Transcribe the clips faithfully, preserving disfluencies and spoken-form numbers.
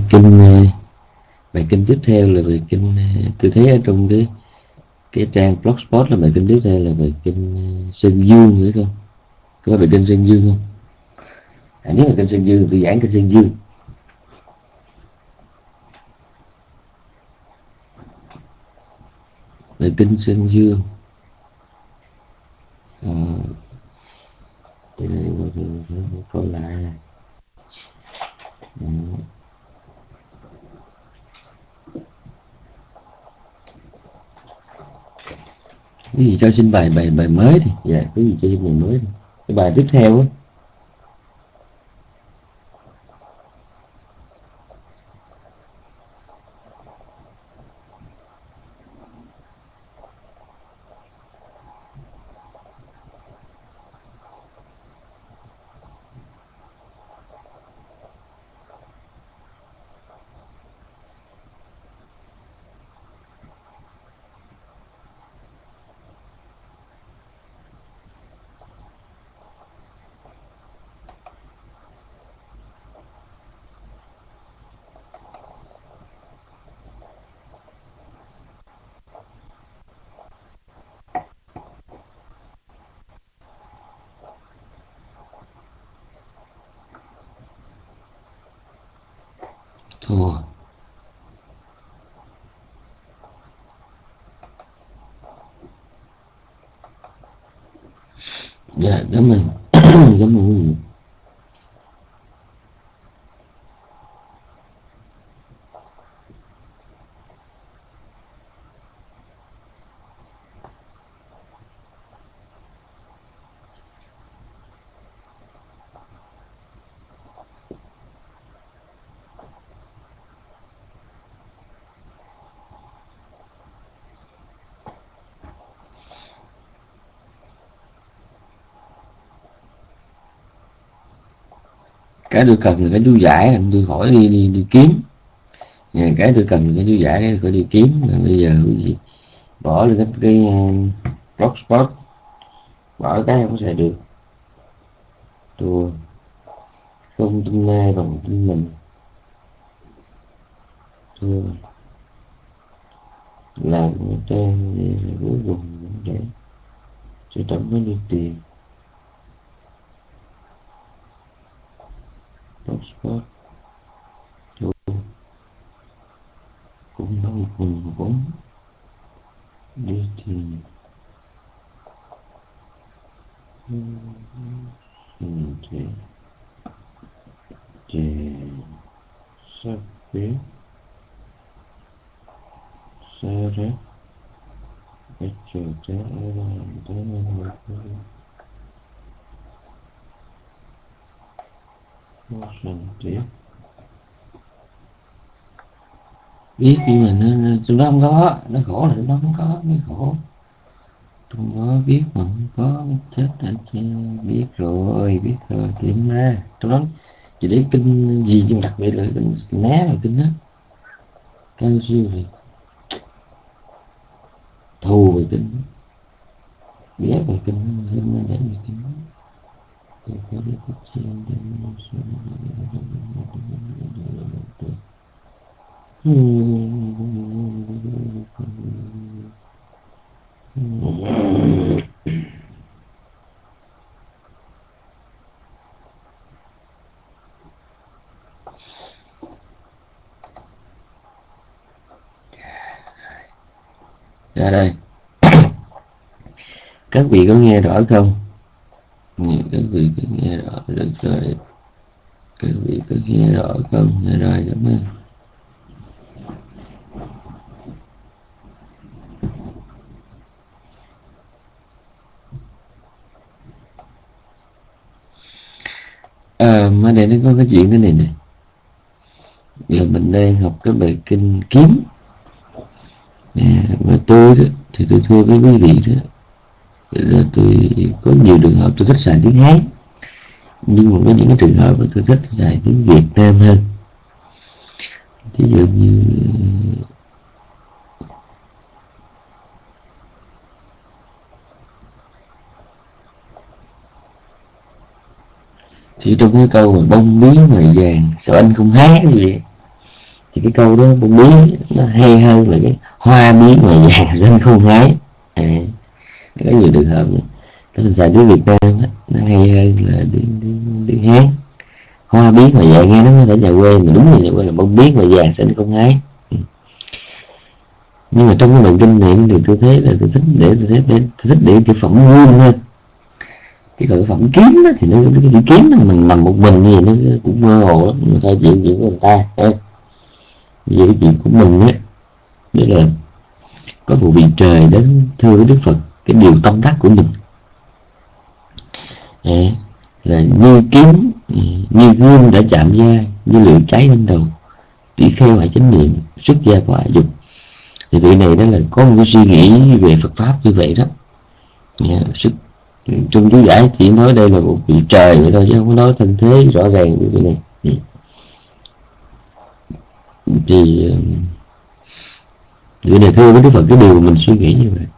kinh, bài kinh tiếp theo là bài kinh, tôi thấy ở trong cái cái trang blogspot là bài kinh tiếp theo là bài kinh Sơn Dương, phải không? Có bài kinh Sơn Dương không? À, nếu mà kinh Sơn Dương thì tôi giảng kinh Sơn Dương. Bài kinh Sơn Dương. À, đây này, coi lại này. À, cái gì cho xin bài bài bài mới đi, dạ, cái gì cho xin bài mới đi, cái bài tiếp theo á. Thua. Dạ, cảm ơn. Cảm ơn. Cái tôi cần là cái chú giải, tôi khỏi đi đi đi kiếm. Nhà cái tôi cần là cái chú giải, cái khỏi đi kiếm. Mà bây giờ cái gì bỏ lên cái cái blogspot, bỏ cái không có xài được. Tôi không tin ai bằng tin mình. Tôi làm người ta cuối cùng để cho tổng nó đi tiền. Blogspot tôi cũng đâu cùng vốn đi tiền. Hình thể chè sắp biết xa rác ít chờ trẻ ở đây tới nên một vô sẵn tiếc biết, nhưng mà nó tụi nó không có, nó khổ là tụi nó không có, mới khổ. Không có biết mà không có chết anh chứ. Biết rồi, biết rồi, tìm ra tụi nó chỉ để kinh gì, nhưng đặc biệt là kinh né vào kinh đó cao siêu thì thù về kinh, biết về kinh hơn nó để về kinh. Tôi phải đi thích xem để nó xuống. Ra đây. Các vị có nghe rõ không? Các vị có nghe rõ được rồi. Các vị có nghe rõ không? Nghe rồi, cảm ơn. À, mà đây nó có cái chuyện thế này nè, là mình đang học cái bài kinh kiếm nè, và tôi đó thì tôi thưa với quý vị đó là tôi có nhiều trường hợp tôi thích xài tiếng Hán, nhưng mà có những cái trường hợp mà tôi thích xài tiếng Việt Nam hơn. Ví dụ như thì trong cái câu mà bông bí mày vàng sao anh không hái cái gì, Thì cái câu đó bông bí nó hay hơn là cái hoa bí mà vàng xanh không hái. À, có nhiều trường hợp vậy. Thế mình xài tiếng Việt Nam đó, nó hay hơn là tiếng, tiếng, tiếng Hán. Hoa bí mà vàng nghe nó phải nhà quê, mà đúng là nhà quê là bông bí mà vàng xanh không hái. Ừ. Nhưng mà trong cái bài kinh này thì tôi thấy là tôi thích để tôi thích để tôi thích để cái phẩm gương hơn. Chứ còn cái phẩm kiếm đó, thì nó cái chữ kiếm đó, mình nằm một mình như vậy nó cũng mơ hồ lắm. Người ta chuyện chuyện của người ta ha. Về cái chuyện của mình á, đây là có một vị trời đến thưa với Đức Phật cái điều tâm đắc của mình. À, là như kiếm, như gươm đã chạm da, như lửa cháy lên đầu, tỷ kheo hãy chánh niệm, xuất gia và hạ dục. Thì vị này đó là có một cái suy nghĩ về Phật pháp như vậy đó. À, sức, trong chú giải chỉ nói đây là một vị trời vậy thôi, chứ không có nói thân thế rõ ràng như vậy này. Ừ. Thì vị này thưa với Đức Phật cái điều mà mình suy nghĩ như vậy.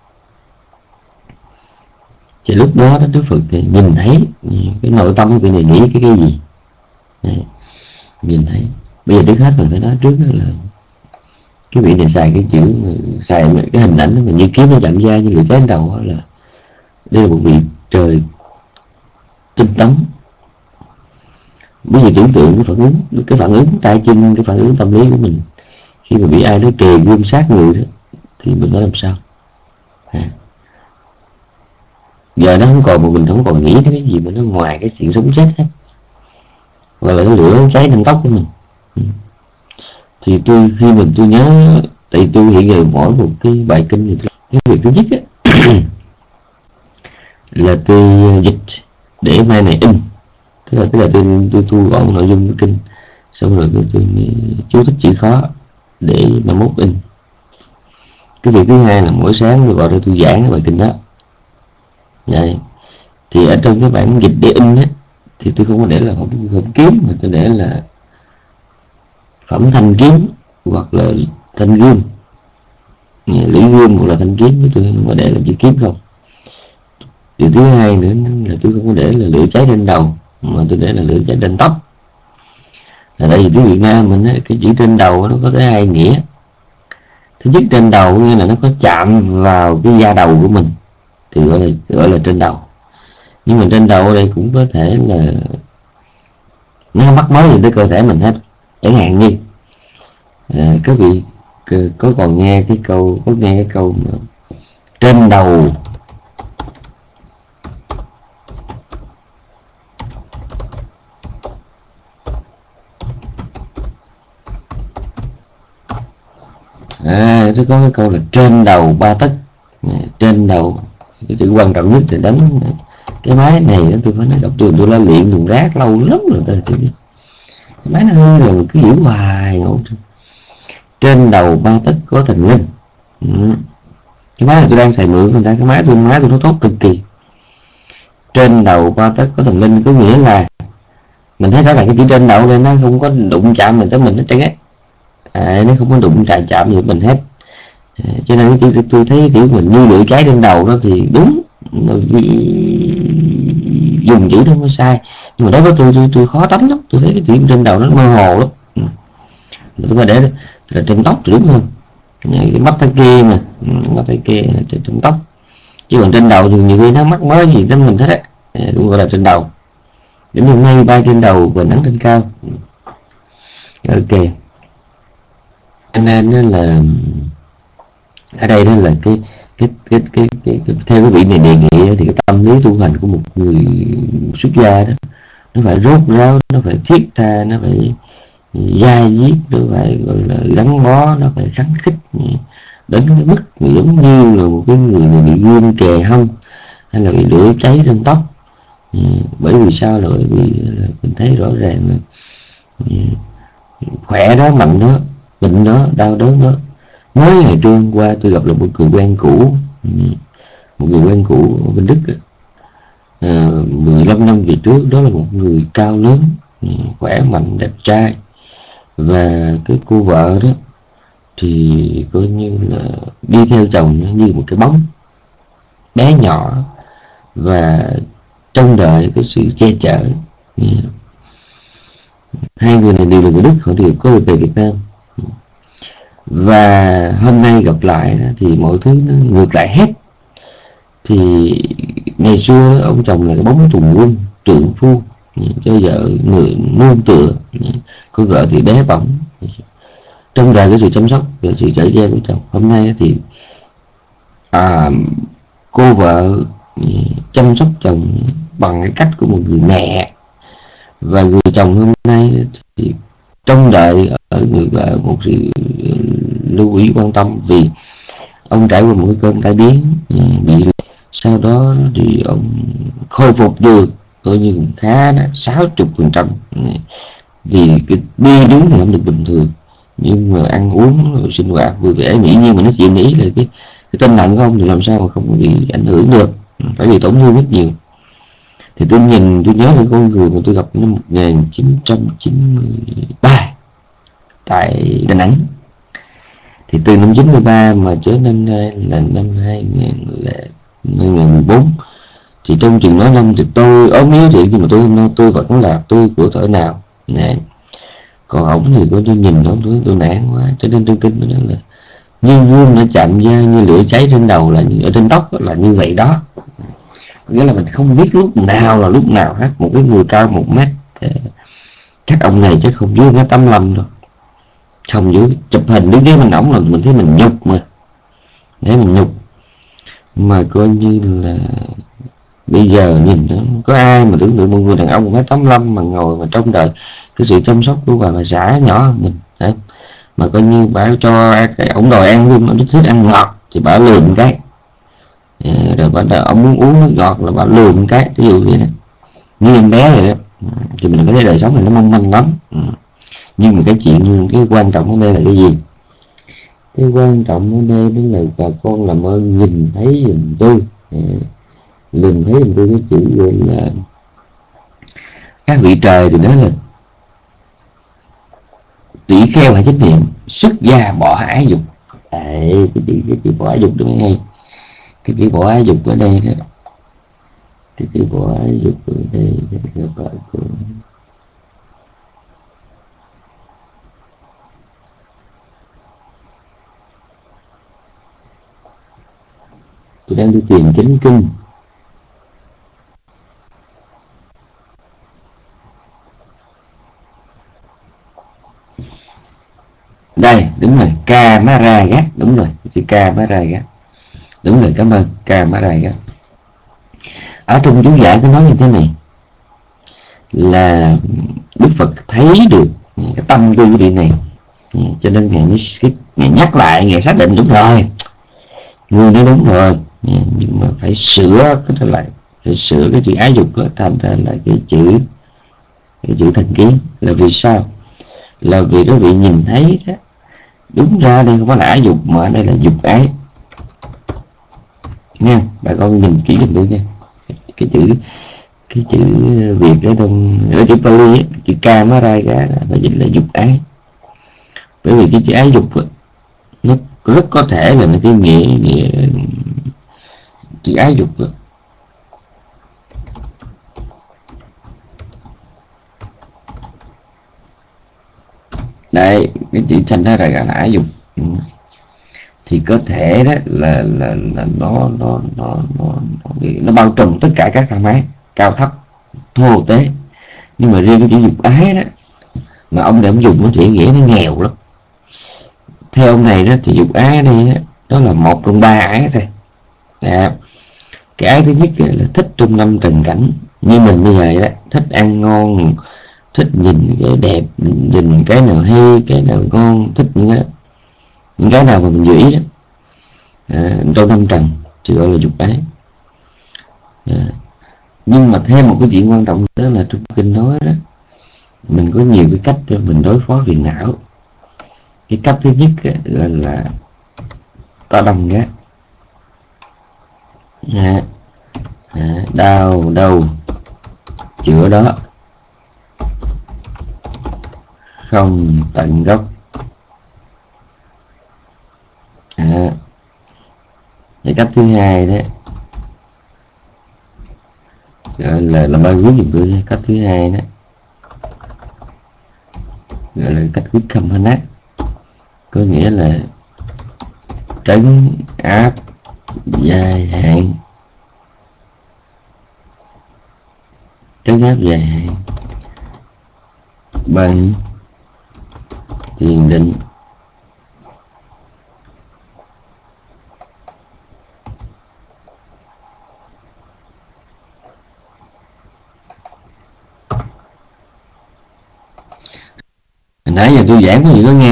Thì lúc đó, đó Đức Phật thì nhìn thấy cái nội tâm của vị này nghĩ cái cái gì. Đấy, nhìn thấy. Bây giờ trước hết mình phải nói trước là cái vị này xài cái chữ, xài cái hình ảnh mà như kiếm nó chạm da, như lửa cháy đầu đó, là đây là một vị trời tinh tấn. Bây giờ tưởng tượng cái phản ứng, cái phản ứng tay chân, cái phản ứng tâm lý của mình khi mà bị ai đó kề gươm sát người đó, thì mình nói làm sao? À, giờ nó không còn, mà mình không còn nghĩ đến cái gì mà nó ngoài cái chuyện sống chết hết, hoặc là cái lửa cháy trên tóc của mình. Ừ. Thì tôi khi mình tôi nhớ, tại tôi hiện giờ mỗi một cái bài kinh thì tôi, cái việc thứ nhất á, là tôi dịch để mai này in, tức là tức là tôi tôi thu gọn nội dung kinh, xong rồi tôi, tôi chú thích chữ khó để mà mốt in. Cái việc thứ hai là mỗi sáng tôi gọi ra tôi giảng cái bài kinh đó. Đấy. Thì ở trong cái bản dịch để in á, thì tôi không có để là phẩm, phẩm kiếm, mà tôi để là phẩm thanh kiếm hoặc là thanh gươm, lưỡi gươm hoặc là thanh kiếm, tôi không có để là chữ kiếm không. Điều thứ hai nữa là tôi không có để là lửa cháy trên đầu, mà tôi để là lửa cháy trên tóc. Là tại vì tiếng Việt Nam mình ấy, cái chữ trên đầu nó có tới hai nghĩa. Thứ nhất, trên đầu nghĩa là nó có chạm vào cái da đầu của mình thì gọi là gọi là trên đầu. Nhưng mà trên đầu ở đây cũng có thể là nó không mắc mối gì tới cơ thể mình hết. Chẳng hạn như à, các vị có còn nghe cái câu có nghe cái câu mà trên đầu à, tôi có cái câu là trên đầu ba tấc. Trên đầu, cái chữ quan trọng nhất là đánh cái máy này đó, tôi phải nói gặp tôi tôi đã luyện thùng rác lâu lắm rồi, tôi cái máy nó hư rồi cứ giữ hoài. Trên đầu ba tấc có thần linh. Ừ. Cái máy này tôi đang xài mượn người ta, cái máy tôi máy tôi nó tốt cực kỳ. Trên đầu ba tấc có thần linh có nghĩa là mình thấy rõ ràng cái chữ trên đầu đây nó không có đụng chạm mình tới mình hết trơn á. À, nó không có đụng chạm chạm gì mình hết. À, cho nên tôi, tôi thấy chữ mình như lửa cháy trên đầu đó thì đúng, dùng chữ đó không có sai. Nhưng mà đối với tôi tôi, tôi khó tánh lắm, tôi thấy cái chữ trên đầu nó mơ hồ lắm. Ừ. Tôi phải để là trên tóc thì đúng hơn. Cái mắt tay kia mà, mắt tay kia trên, trên tóc, chứ còn trên đầu thì nhiều khi nó mắc mới gì tới mình hết á, cũng gọi là trên đầu. Giống như mây bay trên đầu và nắng trên cao. Ok. Cho nên nó là ở đây đó là cái cái cái cái, cái, cái theo cái vị này đề nghị thì cái tâm lý tu hành của một người xuất gia đó, nó phải rốt ráo, nó phải thiết tha, nó phải dai diết, nó phải gọi là gắn bó, nó phải kháng khích đến cái mức giống như là một cái người này bị gươm kề hông hay là bị lửa cháy trên tóc. Bởi vì sao? Là bởi vì là mình thấy rõ ràng là khỏe đó, mạnh đó, bệnh đó, đau đớn đó. Mới ngày trưa hôm qua tôi gặp là một người quen cũ, một người quen cũ ở bên Đức, à, mười lăm năm về trước. Đó là một người cao lớn, khỏe mạnh, đẹp trai, và cái cô vợ đó thì coi như là đi theo chồng như một cái bóng bé nhỏ và trông đợi cái sự che chở. Hai người này đều là người Đức, họ đều có về Việt Nam. Và hôm nay gặp lại đó, thì mọi thứ nó ngược lại hết. Thì ngày xưa ông chồng là cái bóng tùng quân, trượng phu, cho vợ người nương tựa, con vợ thì bé bỏng, trông đợi cái sự chăm sóc và sự chở che của chồng. Hôm nay thì à, cô vợ chăm sóc chồng bằng cái cách của một người mẹ, và người chồng hôm nay thì trông đợi ở người vợ một sự lưu ý quan tâm, vì ông trải qua một cái cơn tai biến bị, sau đó thì ông khôi phục được coi như khá đó sáu mươi phần trăm, vì cái đi đứng thì không được bình thường, nhưng mà ăn uống sinh hoạt vui vẻ mỹ nhiên mà nó chịu nghĩ là cái cái tinh thần của ông thì làm sao mà không bị ảnh hưởng được, phải bị tổn thương rất nhiều. Thì tôi nhìn tôi nhớ là con người mà tôi gặp năm một nghìn chín trăm chín mươi ba tại Đà Nẵng, thì từ năm chín mươi ba mà trở năm nay là năm hai nghìn mười bốn, thì trong chừng đó năm thì tôi ốm yếu thiệt, nhưng mà tôi hôm tôi vẫn là tôi của thời nào nè. Còn ổng thì tôi nhìn ổng tôi, tôi nản quá, cho nên tôi kinh nó là như vuông nó chạm da, như lửa cháy trên đầu, là ở trên tóc là như vậy đó. Nghĩa là mình không biết lúc nào là lúc nào hết. Một cái người cao một mét, các ông này chắc không dưới mét tám mươi lăm đâu, không dưới. Chụp hình đứng kế bên ổng là mình thấy mình nhục, mà để mình nhục. Mà coi như là bây giờ nhìn nó có ai mà tưởng tượng một người đàn ông một mét tám mươi lăm mà ngồi mà trông đợi cái sự chăm sóc của bà bà xã nhỏ hơn mình đấy. Mà coi như bà cho cái ổng đòi ăn luôn, nó thích ăn ngọt thì bà lườm cái, rồi bà đợi ông muốn uống nước ngọt là bà lườm cái, ví dụ vậy đó, như em bé vậy đó. Thì mình thấy đời sống này nó mong manh lắm. Nhưng mà cái chuyện cái quan trọng ở đây là cái gì? Cái quan trọng ở đây đó là bà con làm ơn nhìn thấy giùm tôi, nhìn thấy giùm tôi cái chữ gọi là các vị trời thì nói là tỷ kheo hãy trách nhiệm, xuất gia bỏ ái dục. Đấy, cái chữ cái chữ bỏ ái dục đó mới hay. Cái chữ bỏ ái dục ở đây đó, cái chữ bỏ ái dục ở đây là gọi của tôi đang đi tìm chánh kinh. Đây, đúng rồi, Kamaragat, đúng rồi, chữ Kamaragat. Đúng rồi, cảm ơn, Kamaragat. Ở trong chú giải có nói như thế này, là Đức Phật thấy được cái tâm tư của vị này, cho nên Ngài mới Ngài nhắc lại, Ngài xác định đúng rồi, người nói đúng rồi, nhưng mà phải sửa cái lại, phải sửa cái chữ ái dục đó, thành ra là cái chữ cái chữ thành kiến. Là vì sao? Là vì các vị nhìn thấy đó, đúng ra đây không phải là ái dục mà ở đây là dục ái nha. Bà con nhìn kỹ giùm tôi nha, cái chữ cái chữ Việt ở trong ở chữ Pali ấy, cái chữ Kamaraga và dịch là dục ái. Bởi vì cái chữ ái dục đó, nó rất có thể là cái nghĩa nghĩa chữ ái dục đó. Đây, cái chữ thành ra là ái dục, thì có thể đó là là là nó nó nó nó nó, nó bao trùm tất cả các tham ái cao thấp thô tế. Nhưng mà riêng cái chữ dục ái đó mà ông đã dùng nó chỉ nghĩa nó nghèo lắm. Theo ông này đó thì dục ái đây đó, đó là một trong ba ái thôi. À, cái ái thứ nhất là thích trong năm trần cảnh như mình bây giờ đó, thích ăn ngon, thích nhìn cái đẹp, nhìn cái nào hay, cái nào ngon, thích những cái, những cái nào mà mình giữ ý đó, à, trong năm trần thì gọi là dục ái. À, nhưng mà thêm một cái chuyện quan trọng đó là trong kinh nói đó, mình có nhiều cái cách để mình đối phó phiền não. Cái cách thứ nhất là, là ta đâm gác, à, à, đau đâu chữa đó, không tận gốc. À, cái cách thứ hai đó gọi là làm ba quyết giùm tôi. Cách thứ hai đó gọi là cách quyết không hên ác. có nghĩa là trấn áp dài hạn, trấn áp dài hạn bằng thiền định. Nãy giờ tôi giảng có gì có nghe.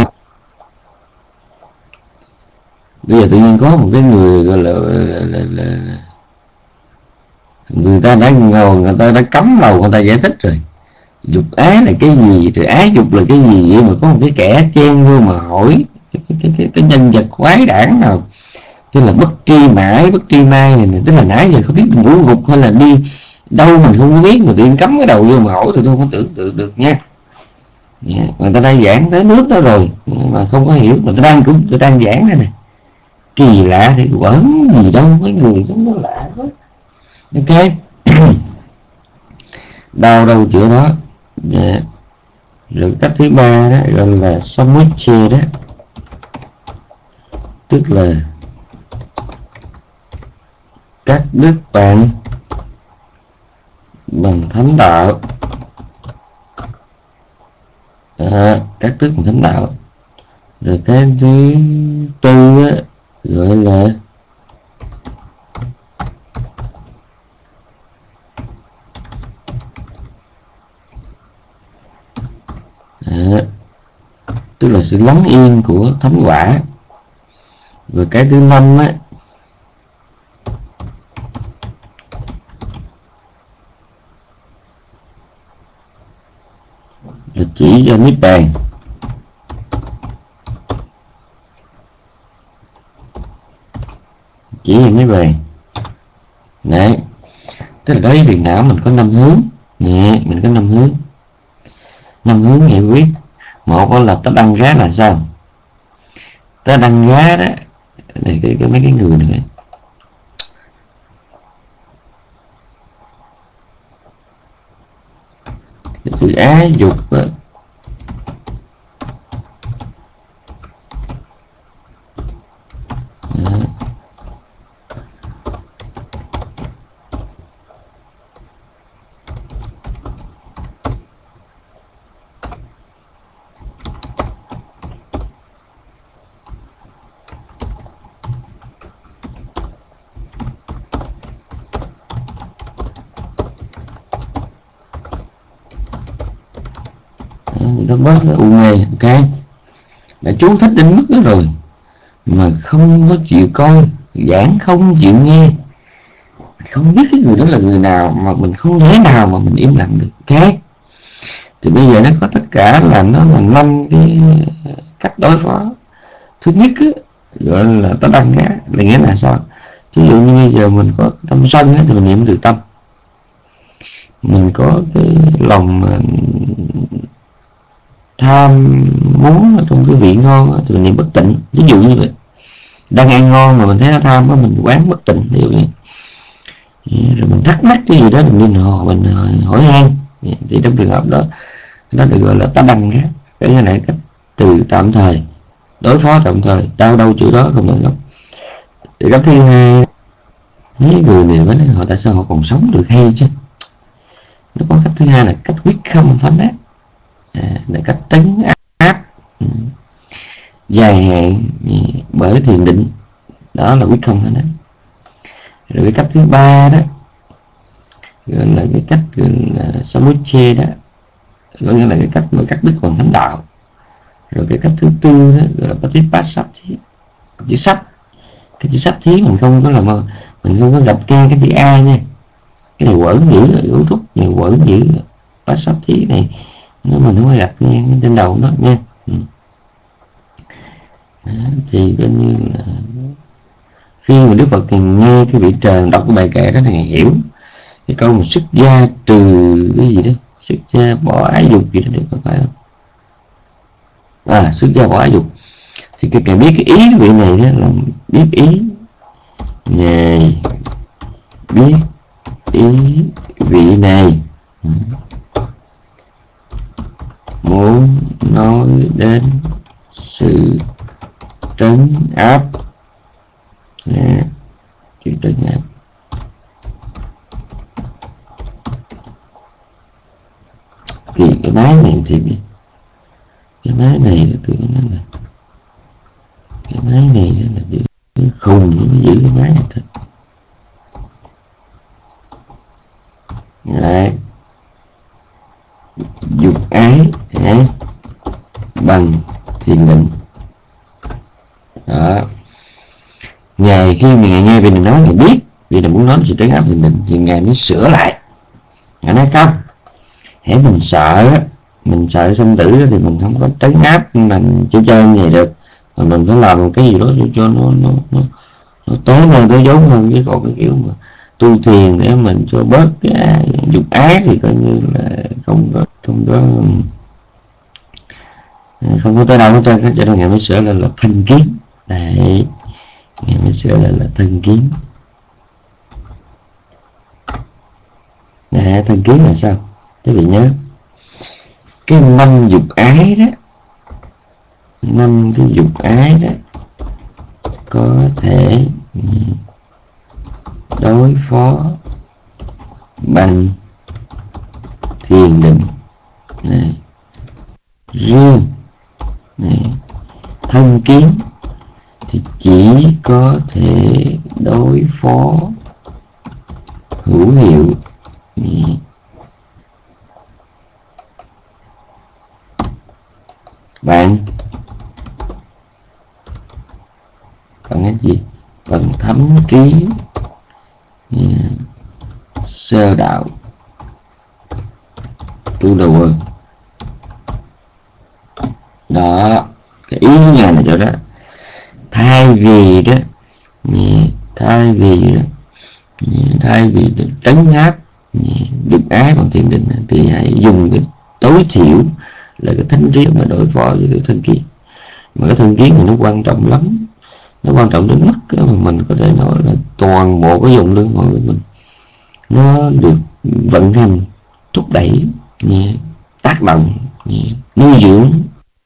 Bây giờ tự nhiên có một cái người gọi là, là, là, là người ta đã ngồi, người ta đã cấm đầu người ta giải thích rồi. Dục ái là cái gì, rồi ái dục là cái gì, vậy mà có một cái kẻ chen vô mà hỏi cái, cái, cái, cái, cái nhân vật quái đản nào tức là bất tri mãi bất tri mai này, này. Tức là nãy giờ không biết ngủ gục hay là đi đâu mình không có biết, mà tự nhiên cắm cái đầu vô mà hỏi thì tôi không tưởng tượng được nha. Yeah. Người ta đang giảng tới nước đó rồi mà không có hiểu, mà tôi đang cũng tôi đang giảng đây này, kỳ lạ thì quẩn gì đâu, mấy người chúng nó lạ quá. Ok. Đau đâu chỗ đó. Yeah. Rồi cách thứ ba đó gọi là samuche đó, tức là cắt đứt bạn bằng thánh đạo. À, cắt đứt bằng thánh đạo. Rồi cái thứ tư á, gọi là à, tức là sự lắng yên của thánh quả. Rồi cái thứ năm á là chỉ cho niết bàn. Chỉ cho niết bàn. Đấy. Tức là đối với phiền não mình có năm hướng. Nè, mình có năm hướng. Năm hướng giải quyết. Một là ta đăng giá là sao? Ta đăng giá đó. Này cái, cái mấy cái người này. Cái từ ái dục đó. Nó bớt cái u mê. Ok, đã chú thích đến mức đó rồi mà không có chịu coi giảng, không chịu nghe, không biết cái người đó là người nào, mà mình không thể nào mà mình im lặng được. Ok, thì bây giờ nó có tất cả là nó là năm cái cách đối phó. Thứ nhất á, gọi là ta đăng giá là nghĩa là sao? Ví dụ như bây giờ mình có tâm sân á, thì mình niệm từ tâm. Mình có cái lòng tham muốn ở trong cái vị ngon thì mình niệm bất tịnh. Ví dụ như vậy, đang ăn ngon mà mình thấy nó tham đó, mình quán bất tịnh. Ví dụ như rồi mình thắc mắc cái gì đó mình nên hỏi, mình hỏi han, thì trong trường hợp đó nó được gọi là tá đăng á. Cái này cách từ tạm thời, đối phó tạm thời, đau đâu chữ đó không được. Thì cách thứ hai, mấy người này mới nói họ tại sao họ còn sống được hay chứ. Nó có cách thứ hai là cách quyết không phán ác, à, là cách trấn áp ừ. dài hạn bởi thiền định, đó là quyết không phán ác. Rồi cái cách thứ ba đó gọi là cái cách gọi là samuche đó, gọi là cái cách mà cắt đứt bằng thánh đạo. Rồi cái cách thứ tư đó gọi là patipassati, chữ sách. Cái chữ sách thí mình không có làm, mình không có gặp cái cái chữ a nha, cái này quẩn dữ, ưu trúc này quẩn dữ. Passati này nếu mình không có gặp nha trên đầu nó nha. Ừ. Đó, thì coi như là khi mà Đức Phật thì nghe cái vị trời đọc cái bài kệ đó này hiểu cái câu mà xuất gia trừ cái gì đó, xuất gia bỏ ái dục gì đó, được có phải không? À, xuất gia bỏ ái dục thì cái kệ biết cái ý cái vị này đó là biết ý này, biết ý vị này ừ. muốn nói đến sự trấn áp. À, chữ trấn áp. Thì cái máy này thì cái máy này là tôi nói là cái máy này là cái khùng nó giữ cái máy này thôi. Đấy. Dục ái à, bằng thiền định. Đó. Ngài khi mà ngài nghe về mình nói, ngài biết vì là muốn nói sự trấn áp thiền định thì ngài mới sửa lại. Ngài nói không, hễ mình sợ mình sợ sinh tử thì mình không có trấn áp mình chơi chơi như vậy được, mà mình phải làm một cái gì đó cho nó nó nó, nó tối hơn tối vốn hơn. Với còn cái kiểu mà tu thiền để mình cho bớt cái dục ái thì coi như là không có không có không có tới đâu hết trơn. Cho nên ngài mới sửa lại là thanh kiến. Đấy, ngài mới sửa lại là thân kiến. Đấy, thân kiến là sao? Các vị nhớ cái năm dục ái đó, năm cái dục ái đó có thể đối phó bằng thiền định. Này. Riêng này, thân kiến thì chỉ có thể đối phó hữu hiệu này. Bạn bằng cái gì? Bằng thấm trí yeah. Sơ đạo tu đầu. Đó, cái ý nhà là chỗ đó. Thay vì đó thay vì đó thay vì đó, trấn áp dục ái bằng thiền định thì hãy dùng cái tối thiểu là cái thánh trí mà đối phó với cái thân kiến. Mà cái thân kiến thì nó quan trọng lắm, nó quan trọng đến mức mà mình có thể nói là toàn bộ cái dùng lương hội của mình nó được vận hành, thúc đẩy, tác động, nuôi dưỡng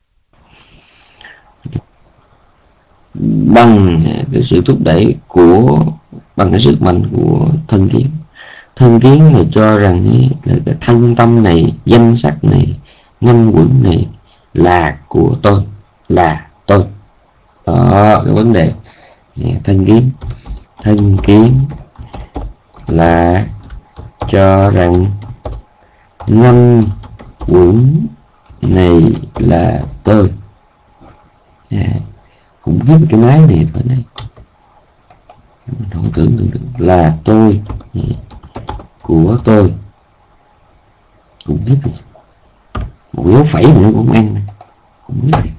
bằng cái sự thúc đẩy của bằng cái sức mạnh của thân kiến. Thân kiến này cho rằng là cái thân tâm này, danh sắc này, năm quẩn này là của tôi, là tôi. Đó cái vấn đề thân kiến. Thân kiến là cho rằng năm quẩn này là tôi. À, khủng khiếp cái máy này ở đây, mình không tưởng được, được là tôi, của tôi. Khủng khiếp, một dấu phẩy mà nó cũng không ăn. Khủng khiếp.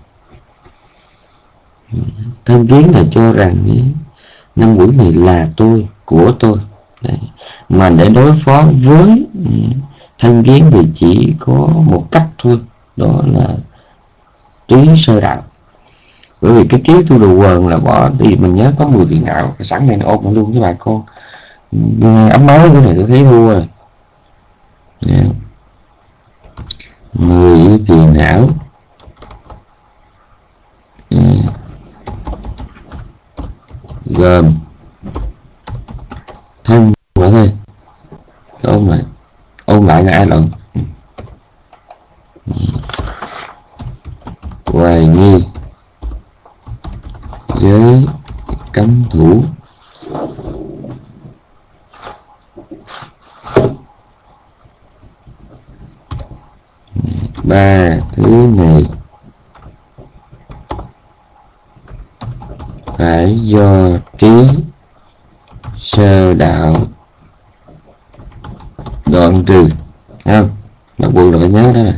Thân kiến là cho rằng năm quỷ này là tôi, của tôi. Đấy. Mà để đối phó với thân kiến thì chỉ có một cách thôi, đó là trí sơ đạo. Bởi vì cái trí tu đồ quần là bỏ thì mình nhớ có mười phiền não, sẵn này nó ôm nó luôn với bà con. Ấm mới cái này tôi thấy thua rồi. Yeah. mười phiền não. Yeah. Gồm thân mà thôi. Ôm lại, ôm lại là ai lộn? Hoài nghi, giới cấm thủ, ba thứ này phải do trí sơ đạo đoạn trừ. Không, bắt buộc là phải nhớ đó nè.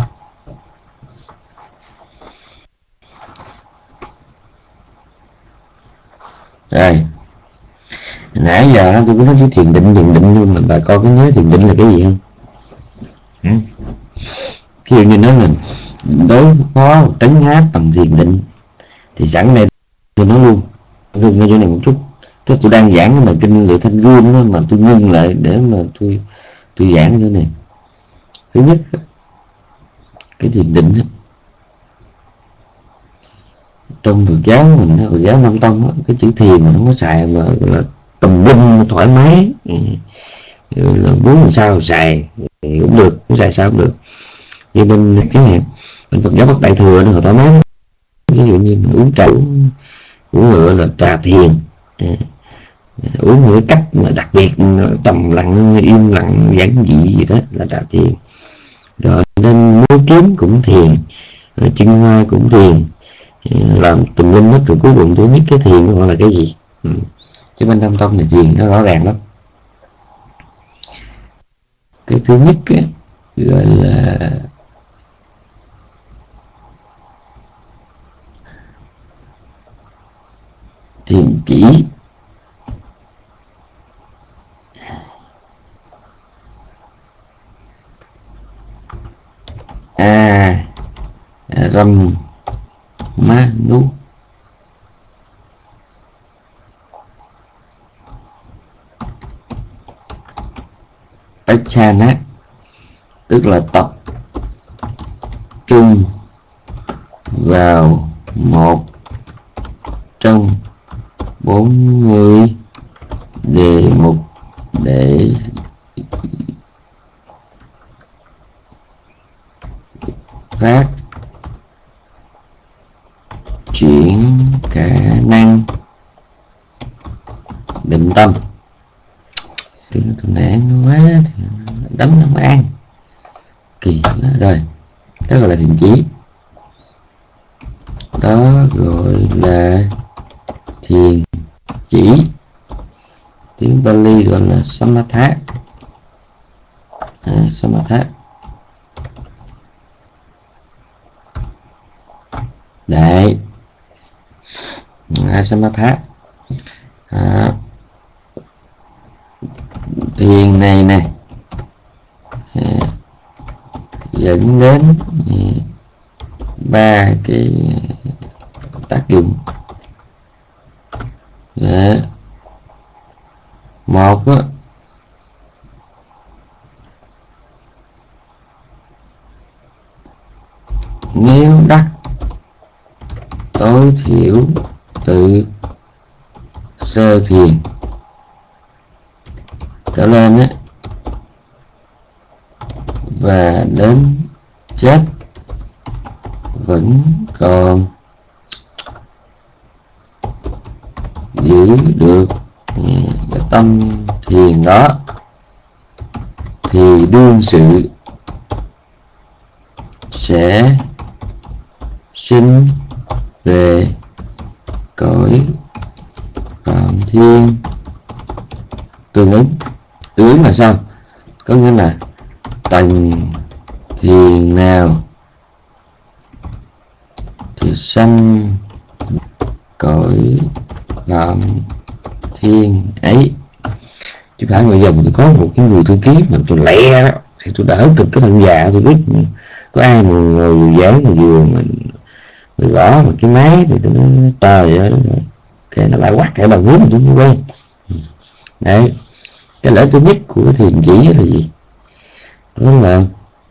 Rồi nãy giờ tôi cũng nói với thiền định thiền định luôn, mà bà con có nhớ thiền định là cái gì không? Ừ. Ví dụ như nói mình đối phó trấn áp bằng thiền định thì sẵn đây tôi nói luôn, ngưng ngay chỗ này một chút. Thế tôi đang giảng cái bài kinh Lựa Thanh Gương đó, mà tôi ngưng lại để mà tôi tôi giảng cái chỗ này. Thứ nhất, cái thiền định đó, Trong Phật giáo mình, Phật giáo Nam Tông đó, cái chữ thiền mà nó có xài mà gọi là tùm lum thoải mái, là muốn sao xài thì cũng được, muốn xài sao cũng được. Như bên cái này bên Phật giáo Bắc Đại Thừa nó thoải mái, ví dụ như mình uống trà uống gọi là trà thiền, uống một cái cách mà đặc biệt trầm lặng im lặng giản dị gì đó là trà thiền. Rồi nên múa kiếm cũng thiền, rồi chân hoa cũng thiền, làm tùm lum hết, rồi cuối cùng tôi biết cái thiền của họ là cái gì. Ừ. Chứ bên Nam Tông này thiền nó rõ ràng lắm. Cái thứ nhất á, gọi là thiền chỉ, a râm ma nu, Pachana, tức là tập trung vào một trong bốn mươi đề mục để phát triển khả năng định tâm. Tôi nản quá đánh nó ăn kỳ quá. Rồi đó gọi là thiền chỉ, đó gọi là thiền chỉ, tiếng Pali gọi là Samatha. à, Samatha đại à, Samatha. à, thiền này nè à, dẫn đến ba cái tác dụng. à, một á, nếu đắc tối thiểu từ sơ thiền trở lên á, và đến chết vẫn còn giữ được cái tâm thiền đó, thì đương sự sẽ sinh về cõi Phạm Thiên tương ứng. Tương ứng là sao? Có nghĩa là tầng thiền nào thì sanh cõi Phạm Thiên ấy. Chứ phải bây giờ tôi có một cái người thư ký mà tôi lẹ đó thì tôi đỡ cực cái thân già. Tôi biết có ai mà ngồi dán mà vừa mà, mà gõ một cái máy thì tôi nói trời ơi, cái nó lại quát cái bằng vốn mà tôi không quen. Đấy, cái lợi thứ nhất của cái thiền chỉ là gì? Đó là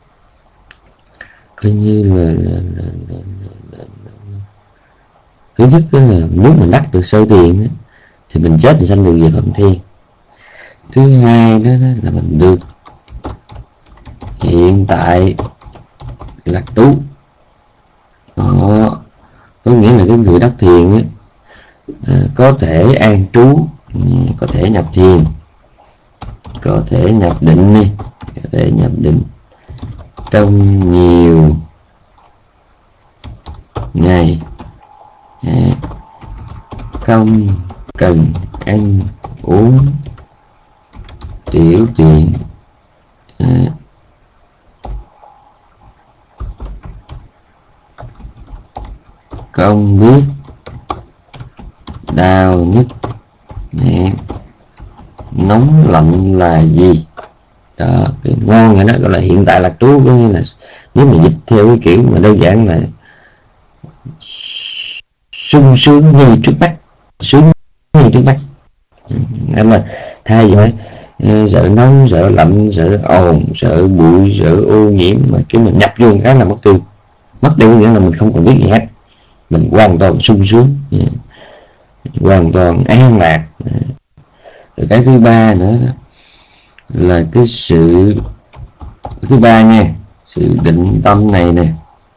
coi như là, là, là, là, là, là, là. Thứ nhất là nếu mình đắc được sơ thiền thì mình chết thì sanh được về Phạm Thiên. Thứ hai đó là mình được hiện tại lạc trú. Đó, có nghĩa là cái người đắc thiền ấy, à, có thể an trú, có thể nhập thiền, có thể nhập định đi, có thể nhập định trong nhiều ngày, à, không cần ăn uống tiểu tiện, à, không biết đau nhức nè nóng lạnh là gì. Đó, cái ngon này đó gọi là hiện tại lạc trú. Có nghĩa là nếu mà dịch theo cái kiểu mà đơn giản là sung sướng ngay trước mắt, sướng ngay trước mắt. Nên là thay vì phải sợ nóng, sợ lạnh, sợ ồn, sợ bụi, sợ ô nhiễm, mà cái mình nhập vô cái là mất tiêu. Mất đi có nghĩa là mình không còn biết gì hết. mình hoàn toàn sung sướng, hoàn toàn an lạc. Rồi cái thứ ba nữa đó, là cái sự thứ ba nha, sự định tâm này nè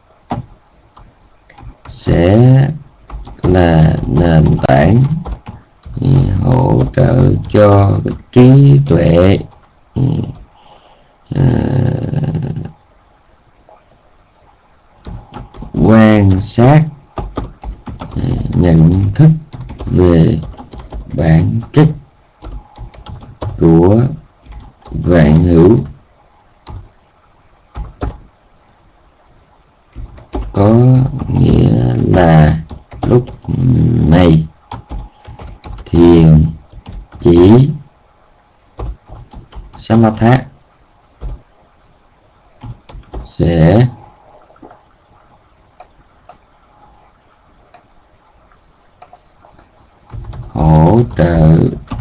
sẽ là nền tảng hỗ trợ cho cái trí tuệ à, quan sát, à, nhận thức về bản chất của vạn hữu. Có nghĩa là lúc này thiền chỉ Samatha sẽ hỗ trợ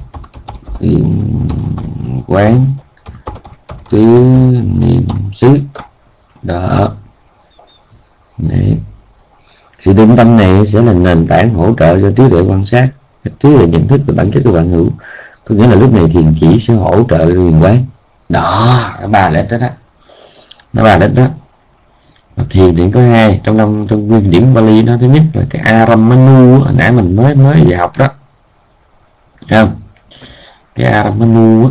quán tứ niệm xứ đó. Đấy. Sự định tâm này sẽ là nền tảng hỗ trợ cho trí tuệ quan sát, trí tuệ nhận thức về bản chất của vạn hữu. Có nghĩa là lúc này thiền chỉ sẽ hỗ trợ thiền quán đó. Cái ba lệch đó đó, nó ba lệch đó. Thiền điểm có hai trong năm trong nguyên điểm Bali đó. Thứ nhất là cái Aramanu, hồi nãy mình mới mới về học đó, không? Cái Aramanu á,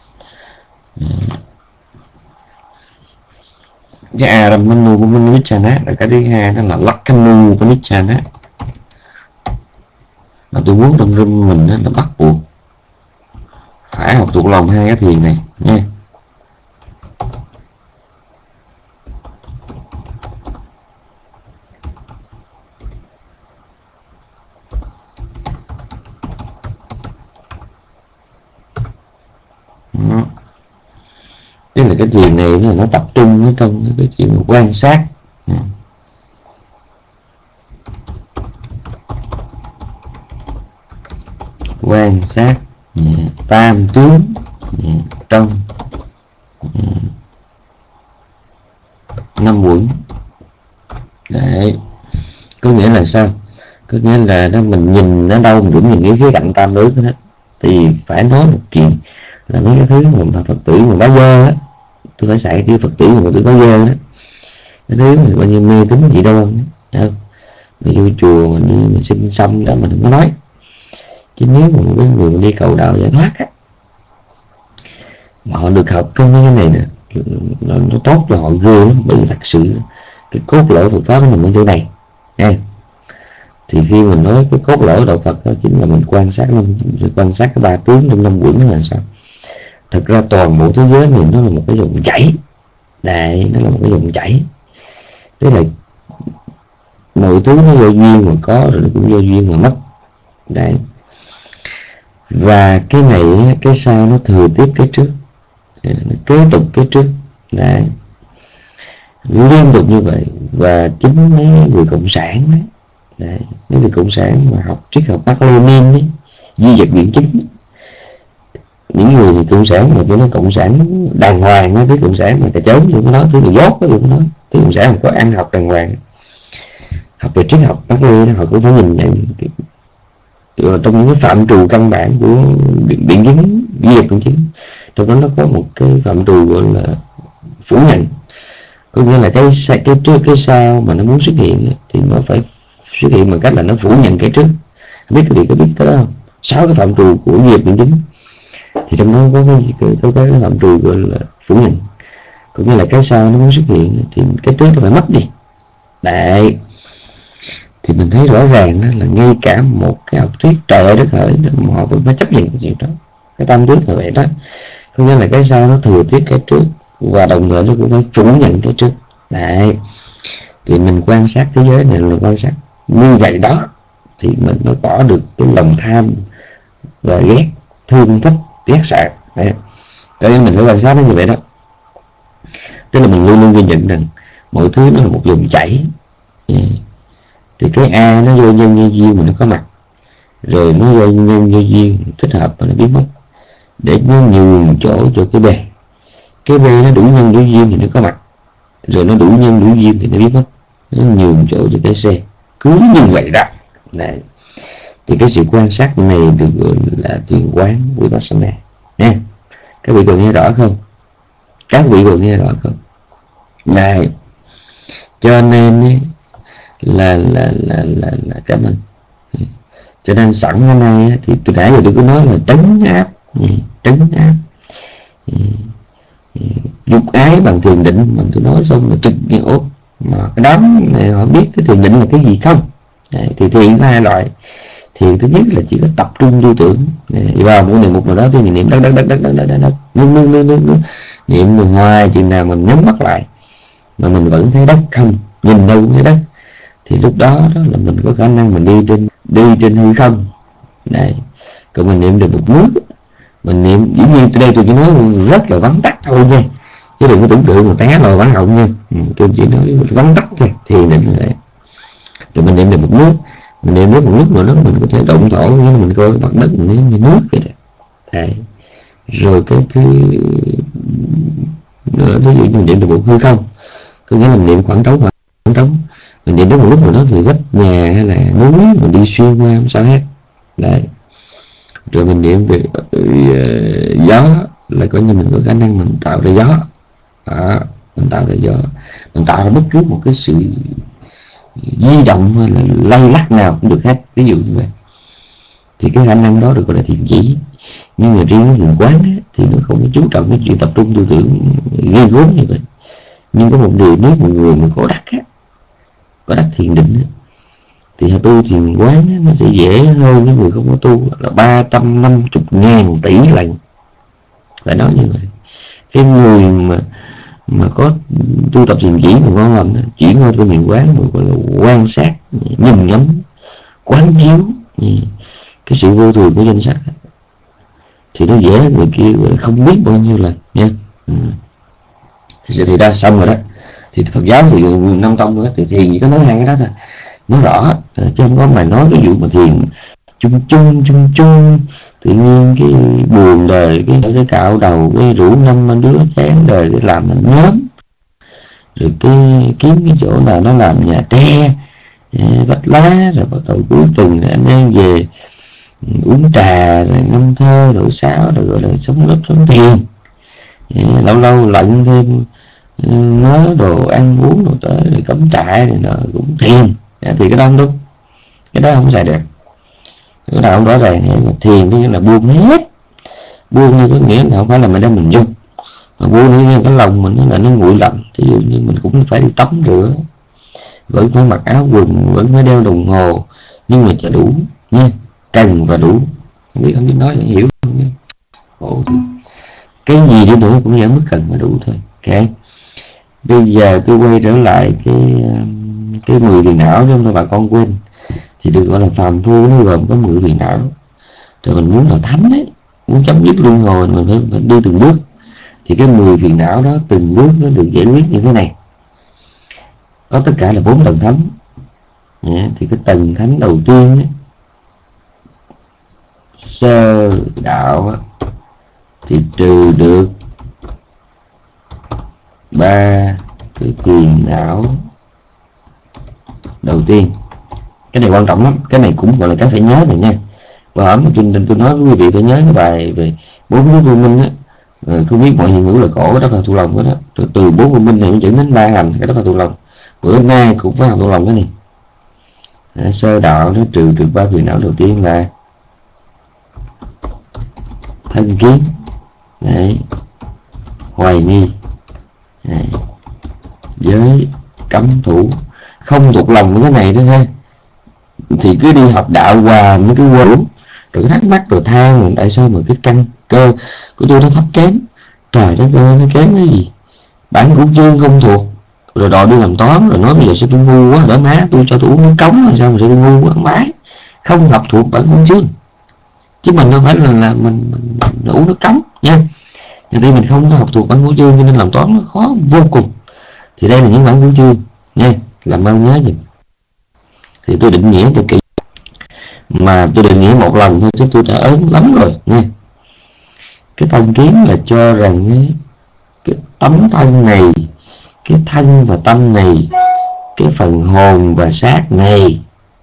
cái Aramanu của Nichana, rồi cái thứ hai đó là Lakkhanu của Nichana. Mà tôi muốn trong room mình đó, là bắt buộc phải học thuộc lòng hai cái thiền này nha. Tức là cái thiền này nó tập trung ở trong cái chuyện quan sát, quan sát tam tướng trong năm quẩn. Đấy, có nghĩa là sao? Có nghĩa là đó, mình nhìn nó đâu mình cũng nhìn cái khía cạnh tam tướng đó. Thì phải nói một chuyện là mấy cái thứ mà Phật tử mà bá dơ á, tôi phải xài cái Phật tử mà Phật tử bá dơ đó, cái thứ mà coi như mê tín gì đâu không? Mình vô chùa mình đi mình xin xong đó mình đừng có nói. Chứ nếu mà một cái người đi cầu đạo giải thoát á, mà họ được học cái mấy cái này nè, nó, nó tốt cho họ ghê lắm. Bởi vì thật sự cái cốt lõi Phật pháp nó nằm ở chỗ này nha. Thì khi mình nói cái cốt lõi đạo Phật đó chính là mình quan sát năm, quan sát cái ba tướng trong năm quẩn là sao? Thật ra toàn bộ thế giới này nó là một cái dòng chảy. Đấy, nó là một cái dòng chảy. Tức là mọi thứ nó do duyên mà có, rồi nó cũng do duyên mà mất. Đấy. Và cái này, cái sau nó thừa tiếp cái trước, nó kế tục cái trước. Đấy. Liên tục như vậy. Và chính mấy người cộng sản đấy, đấy, mấy người cộng sản mà học triết học Mác Lênin ấy, duy vật biện chứng, những người cộng sản mà nó cộng sản đàng hoàng á, với cộng sản mà cà chớn thì nó nói, thứ người dốt thì nó nói, cái cộng sản mà có ăn học đàng hoàng, học về triết học Mác Lênin họ cũng phải nhìn nhận trong những cái phạm trù căn bản của biện chứng, duy vật biện chứng, trong đó nó có một cái phạm trù gọi là phủ nhận. Có nghĩa là cái cái trước cái sau mà nó muốn xuất hiện thì nó phải xuất hiện bằng cách là nó phủ nhận cái trước. Biết cái gì có biết cái đó không? Sáu cái phạm trù của duy vật biện chứng thì trong đó có cái có cái phạm trù gọi là phủ nhận. Có nghĩa là cái sau nó muốn xuất hiện thì cái trước nó phải mất đi. Đấy. Thì mình thấy rõ ràng đó là ngay cả một cái học thuyết trời ơi đất hỡi mà họ vẫn phải chấp nhận cái chuyện đó. Cái tam tướng là vậy đó. Có nghĩa là cái sau nó thừa tiếp cái trước và đồng thời nó cũng phải phủ nhận cái trước. Đấy. Thì mình quan sát thế giới này là quan sát như vậy đó thì mình mới bỏ được cái lòng tham và ghét, thương thích, ghét sợ. Đấy. Cho nên mình phải quan sát nó như vậy đó. Tức là mình luôn luôn ghi nhận rằng mọi thứ nó là một dòng chảy. Thì cái A nó vô nhân vô duyên mà nó có mặt, rồi nó vô nhân vô duyên thích hợp và nó biến mất, để nó nhường chỗ cho cái B. Cái B nó đủ nhân đủ duyên thì nó có mặt, rồi nó đủ nhân đủ duyên thì nó biến mất, nó nhường chỗ cho cái C. cứ như vậy đó. Đấy. Thì cái sự quan sát này được gọi là thiền quán vipassana nha. Các vị còn nghe rõ không? Các vị còn nghe rõ không? Này, cho nên là là là là, là cảm ơn. Cho nên sẵn hôm nay thì tôi nãy giờ tôi cứ nói là trấn áp, trấn áp dục ái bằng thiền định, mà tôi nói xong là trực như ốp. Mà cái đám này họ biết cái thiền định là cái gì không? Đấy, thì thiền có hai loại. Thiền thứ nhất là chỉ có tập trung tư tưởng vào một niệm mục nào đó, tôi niệm đất đất đất đất đất đất đất nương nương nương nương nương niệm một hoài chừng nào mình nhắm mắt lại mà mình vẫn thấy đất không, nhìn đâu cũng thấy đất, thì lúc đó đó là mình có khả năng mình đi trên đi trên hư không. Này, còn mình niệm được một nước, mình niệm dĩ nhiên từ đây tôi chỉ nói rất là vắn tắt thôi nha, chứ đừng có tưởng tượng một té lòi vắn họng nha. Ừ, tôi chỉ nói vắn tắt thôi thì niệm lại. Rồi mình niệm được một nước, mình niệm nước một nước nữa đó, mình có thể động thổ, mình coi mặt đất mình niệm như nước vậy đó. Đấy. Rồi cái thứ nữa, ví dụ như mình niệm được một hư không, có nghĩa là mình niệm khoảng trống, khoảng trống mình niệm đến một lúc nào đó thì vách nhà hay là núi mình đi xuyên qua không sao hết. Đấy. Rồi mình niệm về uh, gió, là coi như mình có khả năng mình tạo ra gió. Đó, mình tạo ra gió, mình tạo ra bất cứ một cái sự di động hay là lay lắc nào cũng được hết, ví dụ như vậy. Thì cái khả năng đó được gọi là thiền chỉ. Nhưng mà riêng thiền quán ấy, thì nó không có chú trọng cái chuyện tập trung tư tưởng ghê gớm như vậy. Nhưng có một điều, nếu một người mà có đắc á, có đắc thiền định á, thì tu thiền quán á, nó sẽ dễ hơn cái người không có tu là ba trăm năm mươi ngàn tỷ lần. Phải nói như vậy. Cái người mà mà có tu tập thiền chỉ mà ngon lành, chuyển qua tu thiền quán mà gọi là quan sát, nhìn ngắm, quán chiếu cái sự vô thường của danh sắc, thì nó dễ người kia gọi là không biết bao nhiêu lần nha. Ừ. Thì, thì đã xong rồi đó. Thì Phật giáo thì năm tông nữa thì thiền chỉ có nói hai cái đó thôi, nói rõ, chứ không có mà nói cái vụ mà thiền chung chung chung chung tự nhiên cái buồn đời, cái cái cạo đầu, cái rủ năm đứa chán đời, cái làm thành nhóm, rồi cái kiếm cái chỗ nào nó làm nhà tre vách lá, rồi bắt đầu cuối tuần anh em về uống trà rồi ngâm thơ thổi sáo, rồi gọi là sống lớp sống thiền. Lâu lâu lận thêm mớ đồ ăn uống rồi tới rồi cắm trại rồi nó cũng thiền. Thì cái đó không đúng, cái đó không xài được. Cái đó không rõ ràng. Mà thiền có nghĩa là buông hết. Buông như có nghĩa là không phải là mình đem mình dung, mà buông như cái lòng mình nó là nó nguội lạnh. Thí dụ như mình cũng phải đi tắm rửa, vẫn phải mặc áo quần, vẫn phải đeo đồng hồ, nhưng mà cho đủ nha, cần và đủ. Không biết không biết nói hiểu không nhé. Khổ thì cái gì đi nữa cũng vẫn mức cần và đủ thôi. Ok, bây giờ tôi quay trở lại cái cái mười phiền não, cho nên bà con quên. Thì được gọi là phàm phu, nó gồm có mười phiền não. Rồi mình muốn là thánh ấy, muốn chấm dứt luân hồi, mình phải, phải đi từng bước. Thì cái mười phiền não đó từng bước nó được giải quyết như thế này. Có tất cả là bốn tầng thánh. Thì cái tầng thánh đầu tiên ấy, sơ đạo, thì trừ được ba cái phiền não đầu tiên. Cái này quan trọng lắm, cái này cũng gọi là cái phải nhớ này nha. Và hỏi một chương trình tôi nói với quý vị phải nhớ cái bài về bốn cái vô minh á. Không biết mọi hiện hữu là khổ, cái đó là thuộc lòng đó, đó. Rồi từ bốn vô minh này nó dẫn đến ba hành, cái đó là thuộc lòng. Bữa nay cũng phải học thuộc lòng cái này. À, sơ đạo nó trừ được ba phiền não đầu tiên là thân kiến, đấy, hoài nghi, đấy, giới cấm thủ. Không thuộc lòng với cái này đó ha, thì cứ đi học đạo hòa mới cứ quên, rồi thắc mắc rồi than tại sao mà cái căn cơ của tôi nó thấp kém. Trời đất ơi, nó kém cái gì, bản cũng chương không thuộc, rồi đòi đi làm toán, rồi nói bây giờ sẽ tôi ngu quá, đỡ má tôi cho tôi uống nước cống, rồi sao mà sẽ tôi ngu quá mái. Không học thuộc bản cũng chương, chứ mình đâu phải là, là mình, mình, mình uống nước cống nha. Nhưng vì mình không có học thuộc bản ngũ chương cho nên làm toán nó khó vô cùng. Thì đây là những bản ngũ chương nha, làm ơn nhớ gì. Thì tôi định nghĩa cho kỹ, mà tôi định nghĩa một lần thôi chứ tôi đã ớn lắm rồi nha. Cái thân kiến là cho rằng cái, cái tấm thân này, cái thân và tâm này, cái phần hồn và xác này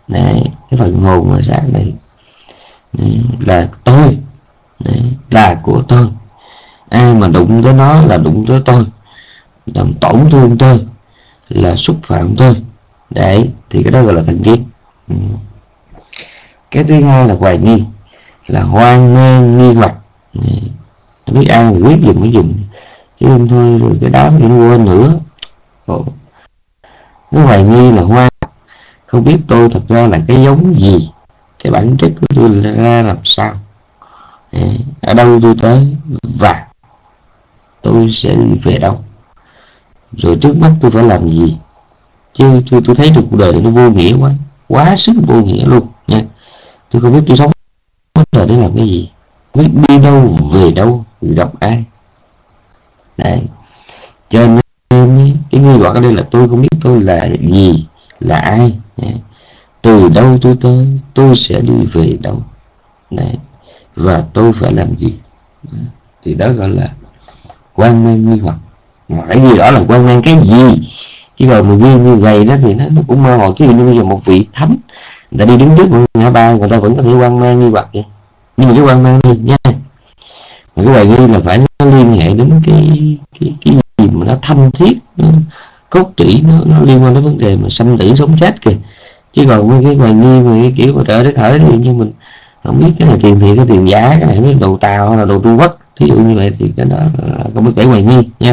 Đấy, cái phần hồn mà sáng này, đấy, là tôi, đấy, là của tôi. Ai mà đụng tới nó là đụng tới tôi, làm tổn thương tôi, là xúc phạm tôi. Đấy, thì cái đó gọi là thành kiến. Ừ. Cái thứ hai là hoài nghi, là hoang mang nghi hoặc. Không biết ai mà quyết dùng mới dùng, chứ không thôi rồi cái đám nó quên nữa. Ồ. Cái hoài nghi là hoang, không biết tôi thật ra là cái giống gì, cái bản chất của tôi ra làm sao, ở đâu tôi tới, và tôi sẽ về đâu, rồi trước mắt tôi phải làm gì. Chứ tôi, tôi thấy được cuộc đời nó vô nghĩa quá, quá sức vô nghĩa luôn nha. Tôi không biết tôi sống cuộc đời để làm cái gì, biết đi đâu về đâu, gặp ai. Đấy, cho nên cái nghi hoặc ở đây là tôi không biết tôi là gì, là ai, từ đâu tôi tới, tôi sẽ đi về đâu. Đấy, và tôi phải làm gì. Thì đó gọi là quan mang nghi hoặc. Mà cái gì đó là quan mang cái gì, chứ còn mà ghi như vậy đó thì nó, nó cũng mơ hồ. Chứ như bây giờ một vị thánh, người ta đi đứng trước ngã ba, người ta vẫn có thể quan mang nghi hoặc vậy. Nhưng mà cái quan mang nghi nha, mà cái bài nghi là phải nó liên hệ đến cái cái cái gì mà nó thâm thiết, nó cốt tủy, nó, nó liên quan đến vấn đề mà sanh tử sống chết kìa. Chứ còn mấy cái bài nghi mà cái kiểu mà trợ đất khởi thì như mình không biết cái này tiền thiệt, cái tiền giả, cái này không biết đồ Tàu hay là đồ Trung Quốc, thí dụ như vậy thì cái đó là không biết kể hoài nghi nha.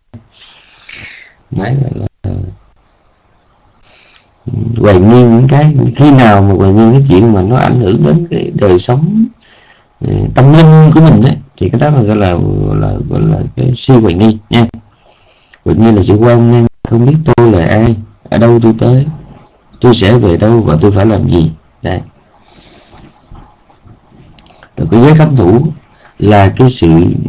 Đấy là hoài nghi những cái khi nào mà hoài nghi cái chuyện mà nó ảnh hưởng đến cái đời sống tâm linh của mình đấy, thì cái đó là gọi là gọi là gọi là cái siêu hoài nghi nha. Hoài nghi là sự quan mang không biết tôi là ai, ở đâu tôi tới, tôi sẽ về đâu và tôi phải làm gì. Đây, rồi cái giới cấm thủ là cái sự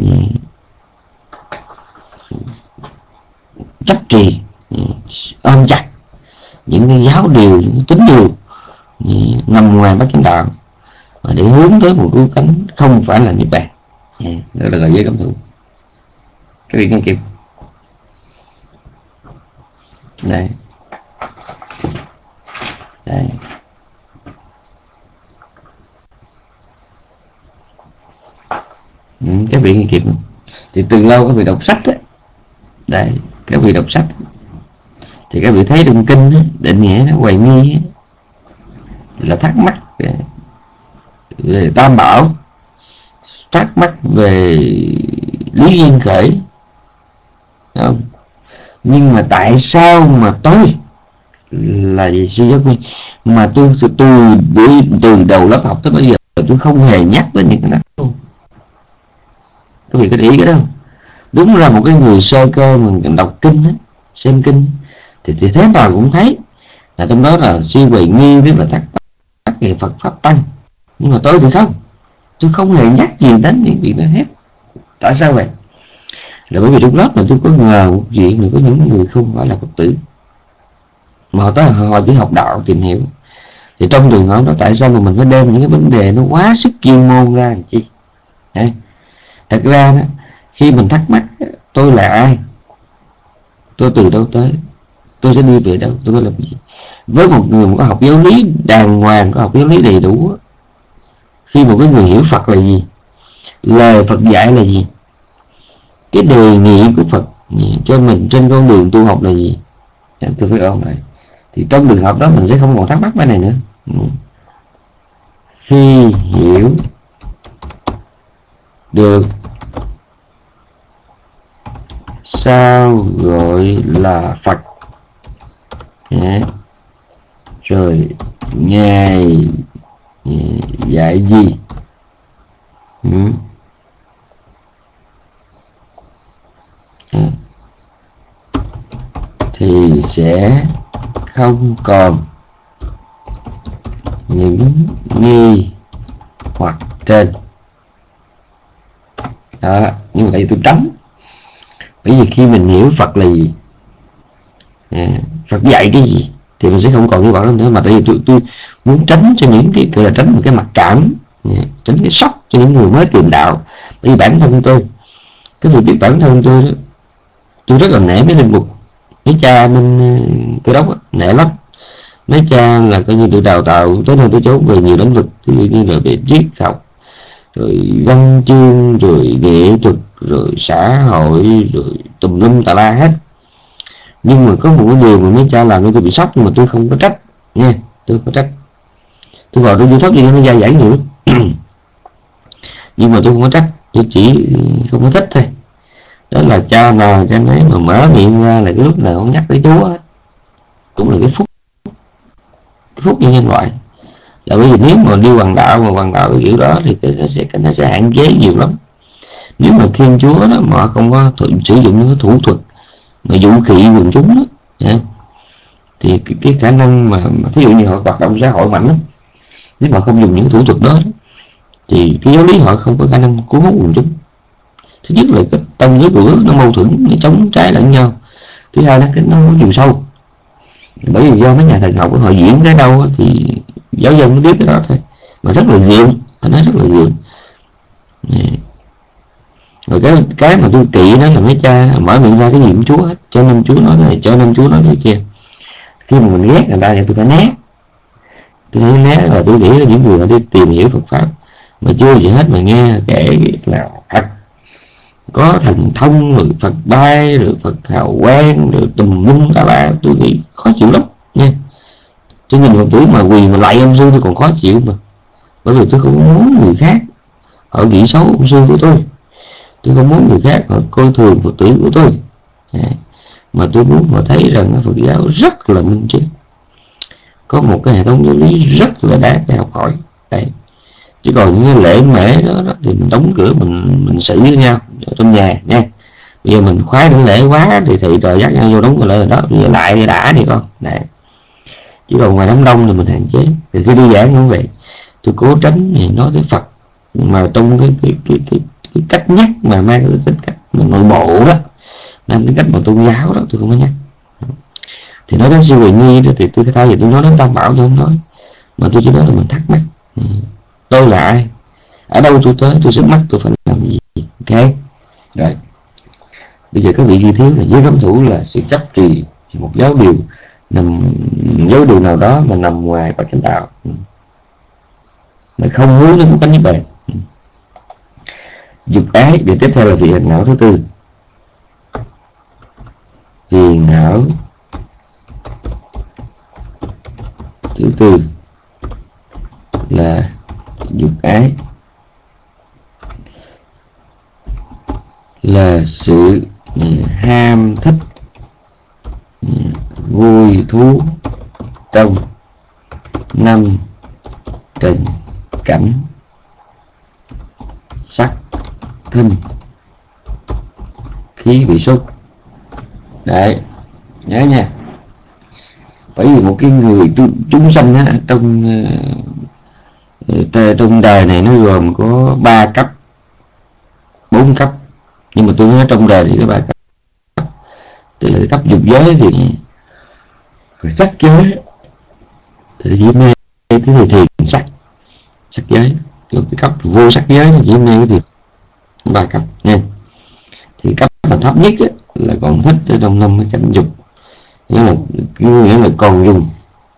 chấp trì, ôm chặt những cái giáo điều, những tín điều nằm ngoài bát chánh đạo, mà để hướng tới một cứu cánh không phải là niết bàn. Đó là giới cấm thủ. Cái việc nghe kịp đây, đây. Ừ, các vị nghe kịp không? Thì từ lâu các vị đọc sách ấy, đây, các vị đọc sách thì các vị thấy trong kinh ấy, định nghĩa nó hoài nghi ấy, là thắc mắc về tam bảo, thắc mắc về lý duyên khởi, không? Nhưng mà tại sao mà tôi là gì suy giác nguyên mà tôi tôi từ, từ đầu lớp học tới bây giờ tôi không hề nhắc đến những cái đó luôn. Các vị có để ý cái đó không? Đúng là một cái người sơ cơ mình đọc kinh ấy, xem kinh thì, thì thế nào cũng thấy là trong đó là suy hoài nghi với là thắc mắc về Phật pháp tăng. Nhưng mà tôi thì không, tôi không hề nhắc gì đến những chuyện đó hết. Tại sao vậy? Là bởi vì trong lớp này tôi có ngờ một chuyện là có những người không phải là Phật tử mà họ tới họ chỉ học đạo tìm hiểu. Thì trong trường hợp đó tại sao mà mình phải đem những cái vấn đề nó quá sức chuyên môn ra làm chi? Đấy. Thật ra đó, khi mình thắc mắc tôi là ai, tôi từ đâu tới, tôi sẽ đi về đâu, tôi phải làm gì, với một người có học giáo lý đàng hoàng, có học giáo lý đầy đủ, khi một cái người hiểu Phật là gì, lời Phật dạy là gì, cái đề nghị của Phật cho mình trên con đường tu học là gì, tôi phải ôm lại. Thì trong trường hợp đó mình sẽ không còn thắc mắc cái này nữa. Khi hiểu được sao gọi là Phật, rồi Ngài dạy gì, thì sẽ không còn những nghi hoặc trên đó. Nhưng mà tại vì tôi tránh, bởi vì khi mình hiểu Phật là gì, à, Phật dạy cái gì thì mình sẽ không còn như vậy nữa. Mà tại vì tôi, tôi muốn tránh cho những cái gọi là tránh một cái mặc cảm, tránh cái sốc cho những người mới tìm đạo. Bởi vì bản thân tôi, cái việc biết bản thân tôi, tôi rất là nể mấy linh mục, mấy cha bên Cơ Đốc, nể lắm. Mấy cha là coi như được đào tạo tới nơi tới chốn về nhiều lĩnh vực, ví dụ như là về triết học, rồi văn chương, rồi nghệ thuật, rồi xã hội, rồi tùm lum tà la hết. Nhưng mà có một cái điều mà mấy cha làm cho tôi bị sốc, nhưng mà tôi không có trách nha, tôi không có trách. Tôi vào tôi YouTube gì nó dai dẳng nhiều lắm nhưng mà tôi không có trách, tôi chỉ không có thích thôi. Đó là cha nào cha nấy mà mở miệng ra là cái lúc nào cũng nhắc tới Chúa, cũng là cái phúc cái phúc như nhân loại. Là bởi vì nếu mà đi hoàng đạo mà hoàng đạo cái kiểu đó thì nó sẽ nó sẽ hạn chế nhiều lắm. Nếu mà Thiên Chúa đó mà không có sử dụng những cái thủ thuật mà vũ khí quần chúng đó, yeah, thì cái, cái khả năng mà, mà thí dụ như họ hoạt động xã hội mạnh lắm, nếu mà không dùng những thủ thuật đó thì cái giáo lý họ không có khả năng cuốn hút quần chúng. Thứ nhất là cái tông với cửa nó mâu thuẫn, nó chống trái lẫn nhau. Thứ hai là cái nó có chiều sâu, bởi vì do mấy nhà thần học của họ diễn cái đâu thì giáo dân nó biết cái đó thôi, mà rất là gượng, nó rất là gượng. Rồi cái cái mà tôi kỵ đó là mấy cha mở miệng ra cái gì cũng Chúa hết, cho nên Chúa nói này, cho nên Chúa nói thế kia. Khi mà mình ghét người ta thì tôi phải né, tôi phải né. Và tôi nghĩ là những người họ đi tìm hiểu Phật pháp mà chưa gì hết mà nghe kể là Phật có thần thông, rồi Phật bay, rồi Phật hào quang, rồi tùm lum cả ba, tôi nghĩ khó chịu lắm nha. Cho nhìn một tuổi mà quỳ mà lại ông sư tôi còn khó chịu mà, bởi vì tôi không muốn người khác họ nghĩ xấu ông sư của tôi, tôi không muốn người khác họ coi thường Phật tử của tôi, mà tôi muốn họ thấy rằng Phật giáo rất là minh triết, có một cái hệ thống giáo lý rất là đáng để học hỏi. Đấy. Chứ còn những cái lễ mễ đó, đó thì mình đóng cửa, mình mình xử với nhau ở trong nhà nha. Bây giờ mình khoái những lễ quá thì thầy trời dắt nhau vô đóng cái lễ đó, bây giờ lại thì đã đi con. Đấy. Chứ còn ngoài đám đông thì mình hạn chế. Thì khi đi giảng cũng vậy, tôi cố tránh thì nói tới Phật mà trong cái cái cái, cái, cái cách nhắc mà mang cái tính cách nội bộ đó, mang cái cách mà tôn giáo đó, tôi không có nhắc. Thì nói đến siêu huyền nhi đó thì tôi thay vì tôi nói đến Tam Bảo tôi không nói, mà tôi chỉ nói là mình thắc mắc tôi là ai, ở đâu tôi tới, tôi sẽ mắc tôi phải làm gì. Ok rồi, bây giờ các vị ghi thiếu là giới cấm thủ là sự chấp trì một giáo điều nằm giáo điều nào đó mà nằm ngoài Phật chánh đạo, mà không hướng đến cánh niết bàn. Dục ái, và tiếp theo là vị hành não thứ tư. Phiền não thứ tư là dục ái, là sự ham thích vui thú trong năm trần cảnh sắc thinh khí vị xúc. Đấy, nhớ nha. Bởi vì một cái người chúng sanh á, trong trong đời này nó gồm có ba cấp, bốn cấp, nhưng mà tôi nói trong đời thì có ba cấp. Tức là cấp dục giới thì sắc giới thì chỉ mê cái thì thiền sắc sắc giới, rồi cái cấp vô sắc giới thì chỉ mê cái thiền, ba cấp nha. Thì cấp mà thấp nhất á, là còn thích ở trong năm cái cảnh dục, nghĩa là nghĩa là còn dùng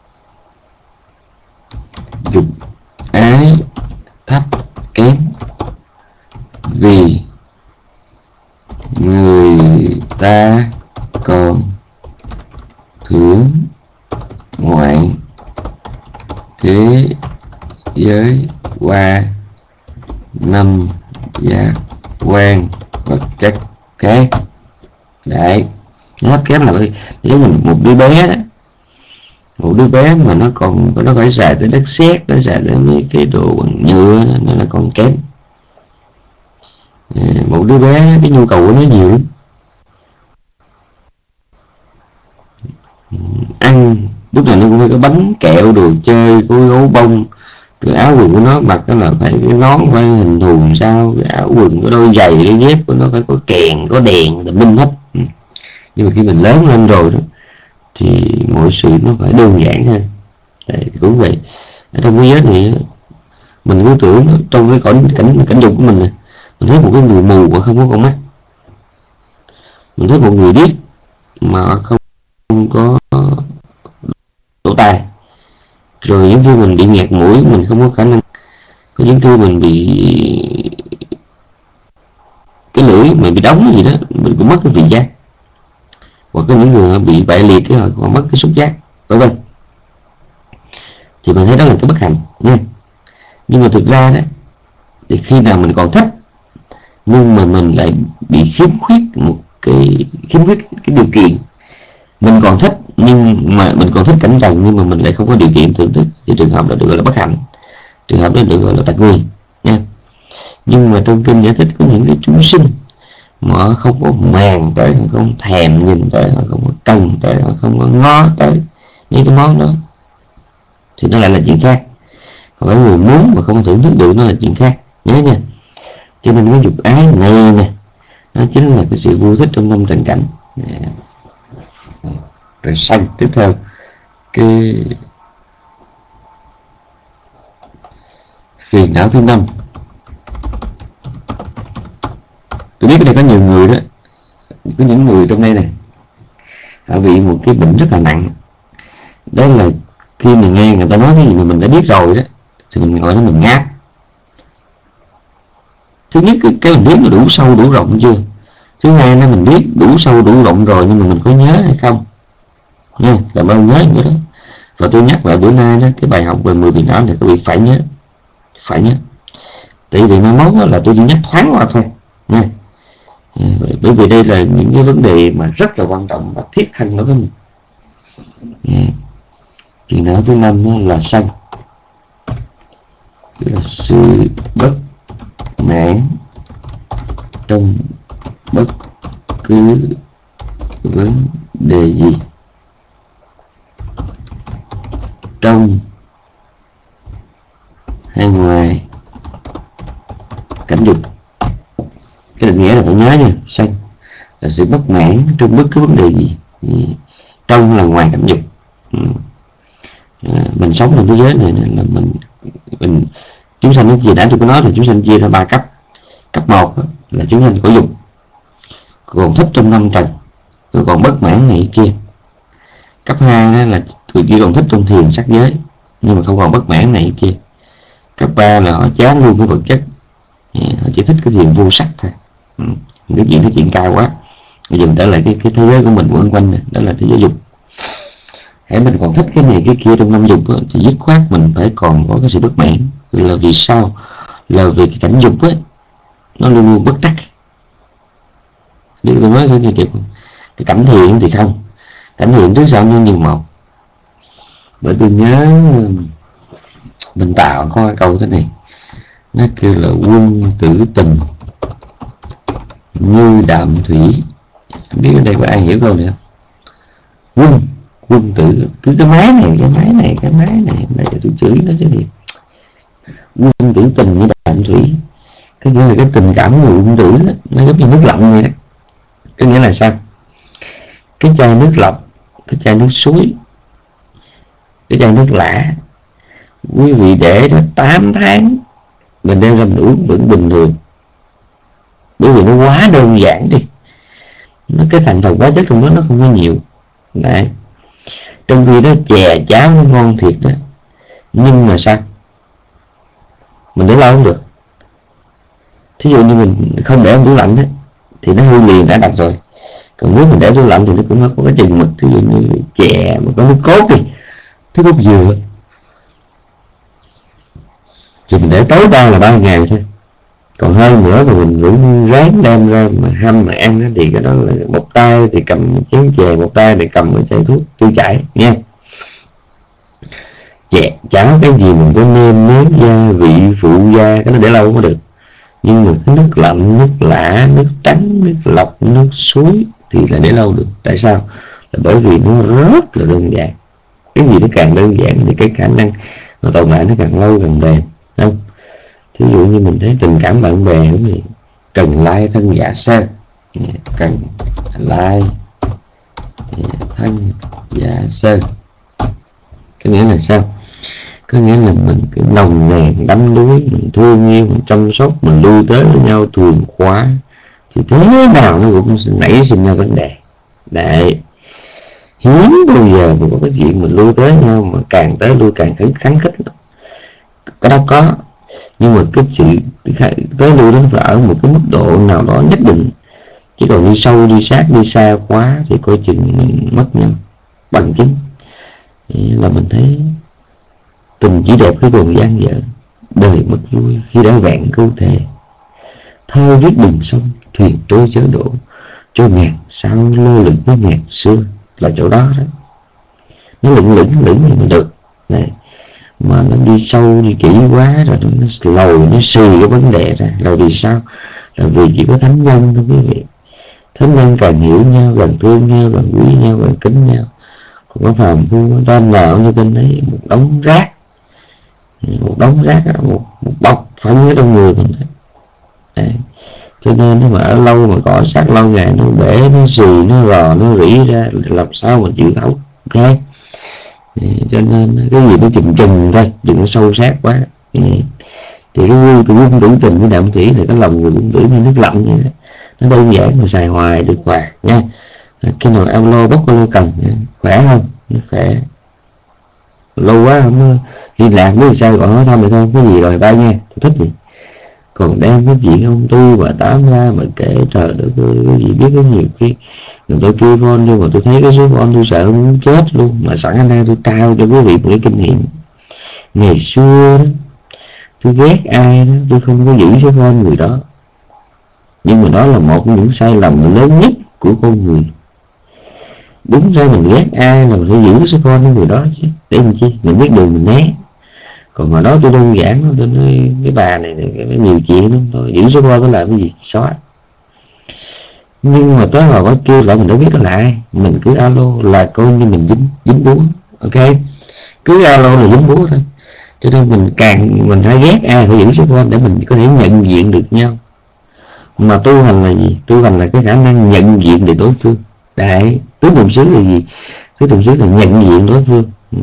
dục ái thấp kém, vì người ta còn thưởng ngoạn thế giới qua năm giác quan vật chất. Ok, đấy, nó thấp kém là bởi giống như một đứa bé đó, một đứa bé mà nó còn nó phải xài tới đất sét, nó xài tới mấy cái đồ bằng nhựa, nó là còn kém. Một đứa bé cái nhu cầu của nó nhiều, ăn lúc nào nó cũng phải có bánh kẹo, đồ chơi, có gấu bông, rồi áo quần của nó mặc là phải cái nón phải hình thù làm sao, cái áo quần, cái đôi giày, cái dép của nó phải có kèn, có đèn là minh hết. Nhưng mà khi mình lớn lên rồi đó thì mọi sự nó phải đơn giản hơn. Đấy, cũng vậy. Ở trong cái giới này mình cứ tưởng trong cái cảnh cảnh cảnh dục của mình này, mình thấy một cái người mù mà không có con mắt, mình thấy một người điếc mà không có lỗ tai, Rồi những khi mình bị nghẹt mũi, mình không có khả năng, có những khi mình bị cái lưỡi mình bị đóng gì đó, mình cũng mất cái vị giác, hoặc có những người bị bại liệt cái họ mất cái xúc giác, vân vân. Thì mình thấy đó là cái bất hạnh nha. Nhưng mà thực ra đó, thì khi nào mình còn thích nhưng mà mình lại bị khiếm khuyết một cái khiếm khuyết cái điều kiện, mình còn thích nhưng mà mình còn thích cảnh trần nhưng mà mình lại không có điều kiện thưởng thức, thì trường hợp đó được gọi là bất hạnh, trường hợp đó được gọi là tật nguyền nha. Nhưng mà trong kinh giải thích có những cái chúng sinh mà họ không có màng tới, họ không thèm nhìn tới, họ không có cần tới, họ không có ngó tới những cái món đó, thì nó lại là chuyện khác. Còn cái người muốn mà không thưởng thức được nó là chuyện khác, nhớ nha. Cho nên cái dục ái này nè, nó chính là cái sự vui thích trong năm trần cảnh. Rồi sanh tiếp theo cái phiền não thứ năm. Tôi biết cái này có nhiều người đó, có những người trong đây này họ bị một cái bệnh rất là nặng, đó là khi mình nghe người ta nói cái gì mà mình đã biết rồi đó thì mình gọi nó mình ngáp. Thứ nhất cái, cái mình biết nó đủ sâu đủ rộng chưa, thứ hai là mình biết đủ sâu đủ rộng rồi nhưng mà mình có nhớ hay không nha, làm ơn nhớ cái đó. Và tôi nhắc lại bữa nay đó, cái bài học về mười phiền não này các vị phải nhớ, phải nhớ. Tại vì mai mốt là tôi chỉ nhắc thoáng qua thôi nha, bởi vì đây là những cái vấn đề mà rất là quan trọng và thiết thân đối với mình. Phiền não thứ năm là sân, tức là sự bất mãn trong bất cứ vấn đề gì, trong hay ngoài cảnh dục. Cái định nghĩa là phải nhớ nha, sân là sự bất mãn trong bất cứ vấn đề gì, trong là ngoài cảnh dục. À, mình sống trong thế giới này là mình mình chúng sanh nó chia, đã tôi có nói là chúng sanh chia ra ba cấp. Cấp một là chúng sanh có dục, còn thích trong năm trần, rồi còn bất mãn này kia. Cấp hai là tụi chỉ còn thích trong thiền sắc giới nhưng mà không còn bất mãn này kia. Cấp ba là họ chán luôn cái vật chất, họ chỉ thích cái thiền vô sắc thôi. Ừ. Cái chuyện nói chuyện cao quá, bây giờ mình trở lại cái, cái thế giới của mình quẩn quanh này, đó là thế giới dục. Hãy mình còn thích cái này cái kia trong năm dục đó, thì dứt khoát mình phải còn có cái sự bất mãn. Là vì sao? Là vì cái cảnh dục ấy nó luôn luôn bất trắc. Nếu tôi nói cái kịp cái cảnh thiện thì không, cảnh thiện trước sau như nhiều một. Bởi tôi nhớ mình tạo có câu thế này, nó kêu là quân tử tình như đạm thủy. Không biết ở đây có ai hiểu câu này không? Quân quân tử, cứ cái máy này cái máy này cái máy này này tôi chửi nó chứ gì. Quân tử tình như đạm thủy, cái nghĩa là cái tình cảm của quân tử đó, nó giống như nước lạnh vậy đó. Cái nghĩa là sao? Cái chai nước lọc, cái chai nước suối, cái chai nước lã, quý vị để đó tám tháng mình đem ra mình uống vẫn bình thường, bởi vì nó quá đơn giản đi, nó cái thành phần hóa chất trong đó nó không có nhiều. Đấy. Trong khi đó chè cháo nó ngon thiệt đó, nhưng mà sao mình để lâu không được. Thí dụ như mình không để trong tủ lạnh đó, thì nó hư liền đã đập rồi. Còn nếu mình để tủ lạnh thì nó cũng có cái chừng mực. Thí dụ như chè mà có nước cốt đi, nước cốt dừa, thì mình để tối đa là ba ngày thôi. Còn hơn nữa mà mình cũng ráng đem ra mà hâm mà ăn đó, thì cái đó là một tay thì cầm chén chè, một tay thì cầm một chai thuốc tiêu chảy nha. Chè cháo cái gì mình có nêm nếm gia vị phụ gia, cái nó để lâu không có được. Nhưng mà cái nước lạnh, nước lã, nước trắng, nước lọc, nước suối thì là để lâu được. Tại sao? Là bởi vì nó rất là đơn giản. Cái gì nó càng đơn giản thì cái khả năng nó tồn lại nó càng lâu càng bền, không? Thí dụ như mình thấy tình cảm bạn bè thì cần lai thân giả sơ, cần lai thân giả sơ. Cái nghĩa là sao? Có nghĩa là mình cứ nồng nàn đắm đuối, mình thương yêu, mình chăm sóc, mình lui tới với nhau thường quá, thì thế nào nó cũng nảy sinh ra vấn đề. Đấy. Hiếm bao giờ mà có cái chuyện mình lui tới nhau mà càng tới lui càng khấn kháng khích. Cái đó có, nhưng mà cái sự tới lui đó phải ở một cái mức độ nào đó nhất định, chứ còn đi sâu đi sát đi xa quá thì coi chừng mình mất nhau. Bằng chứng là mình thấy tình chỉ đẹp khi còn dang dở, đời mất vui khi đã vẹn câu thề. Thơ viết đường sông thuyền trôi chớ đổ, cho ngàn sao lơ lửng với ngàn xưa, là chỗ đó đó. Nó lửng lửng lửng thì mới được này, mà nó đi sâu đi kỹ quá rồi nó, nó lồi nó xì cái vấn đề ra. Là vì sao? Là vì chỉ có thánh nhân thôi quý vị. Thánh nhân càng hiểu nhau, càng thương nhau, càng quý nhau, càng kính nhau. Còn có phàm phu tam nào như tên ấy, một đống rác, một đống rác đó, một, một bọc phấn ở trong người mình đấy. Đấy. Cho nên nó mà ở lâu mà cọ sát lâu ngày nó bể, nó xì, nó rò, nó rỉ ra, làm sao mà chịu thấu. Ok. Cho nên cái gì nó chừng chừng thôi, đừng có sâu sát quá. Thì cái vui của quân tử tình với đạm thủy là cái lòng người quân tử như nước lạnh vậy đó. Nó đơn giản mà xài hoài được hoài nha. Cái nào ao lo bốc lo cần khỏe không? Nó khỏe. Lâu quá không liên lạc biết sao gọi hỏi thăm vậy thôi, cái gì rồi ba nha, tôi thích gì. Còn đem cái chuyện ông tu và tám ra mà kể trời đất ơi, cái gì biết có nhiều khi người tôi kêu phone nhưng mà tôi thấy cái số phone tôi sợ muốn chết luôn. Mà sẵn anh em tôi trao cho quý vị một cái kinh nghiệm. Ngày xưa đó, tôi ghét ai đó tôi không có giữ số phone người đó, nhưng mà đó là một trong những sai lầm lớn nhất của con người. Đúng ra mình ghét ai là mình phải giữ số phone của người đó chứ, để làm chi? Mình biết đường mình né. Còn mà đó tôi đơn giản, tôi nói cái bà này, này cái nhiều chuyện lắm thôi, giữ số phone nó làm cái gì? Xóa. Nhưng mà tới hồi có kêu lại mình đâu biết đó là ai, mình cứ alo là coi như mình dính dính búa. Ok, cứ alo là dính búa thôi. Cho nên mình càng mình phải ghét ai phải giữ số phone để mình có thể nhận diện được nhau. Mà tu hành là gì? Tu hành là cái khả năng nhận diện được đối phương. Đấy, tứ niệm xứ là gì? Tứ niệm xứ là nhận diện đối phương.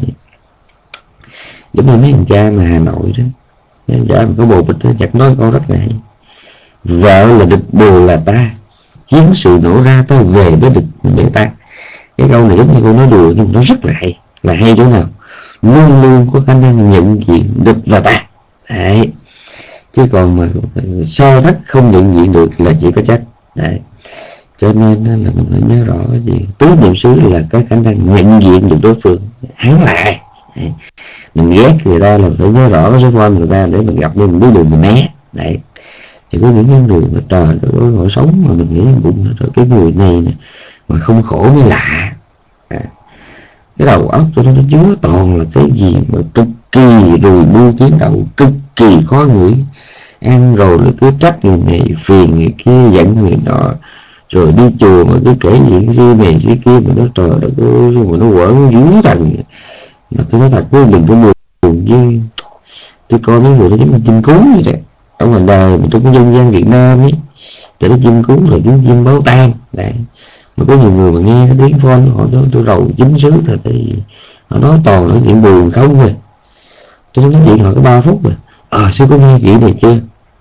Giống như mấy thằng cha mà Hà Nội đó, mấy thằng cha mà có bồ bịch đó, chặt nói câu rất là hay: vợ là địch, bồ là ta, chiến sự nổ ra tôi về với địch với ta. Cái câu này giống như câu nói đùa nhưng nó rất là hay. Là hay chỗ nào? Luôn luôn có khả năng nhận diện địch và ta. Đấy. Chứ còn mà so thất không nhận diện được là chỉ có trách. Đấy. Cho nên là mình phải nhớ rõ cái gì? Tứ niệm xứ là cái khả năng nhận diện được đối phương, hắn là ai. Đấy. Mình ghét người ta là phải nhớ rõ cái số phone người ta để mình gặp đi mình biết đường mình né. Đấy. Thì có những người mà trời ơi họ sống mà mình nghĩ bụng rồi cái người này nè mà không khổ mới lạ. À, cái đầu óc cho nó chứa toàn là cái gì mà cực kỳ rùi bu kiến đầu, cực kỳ khó ngửi. Ăn rồi là cứ trách người này, phiền người kia, giận người nọ, rồi đi chùa mà cứ kể chuyện xưa này xưa kia mà nó trời đất ơi mà nó quở dữ thành. Mà tôi nói thật với đừng có buồn chứ tôi coi mấy người đó giống như chim cú vậy đấy. Ở ngoài đời mà trong dân gian Việt Nam ấy thì nó chim cú là tiếng chim báo tan. Đấy. Mà có nhiều người mà nghe cái tiếng phone họ nói tôi rầu chính xứ rồi thì họ nói toàn là chuyện buồn không rồi. Tôi nói chuyện họ có ba phút rồi. Ờ à, sư có nghe chuyện này chưa?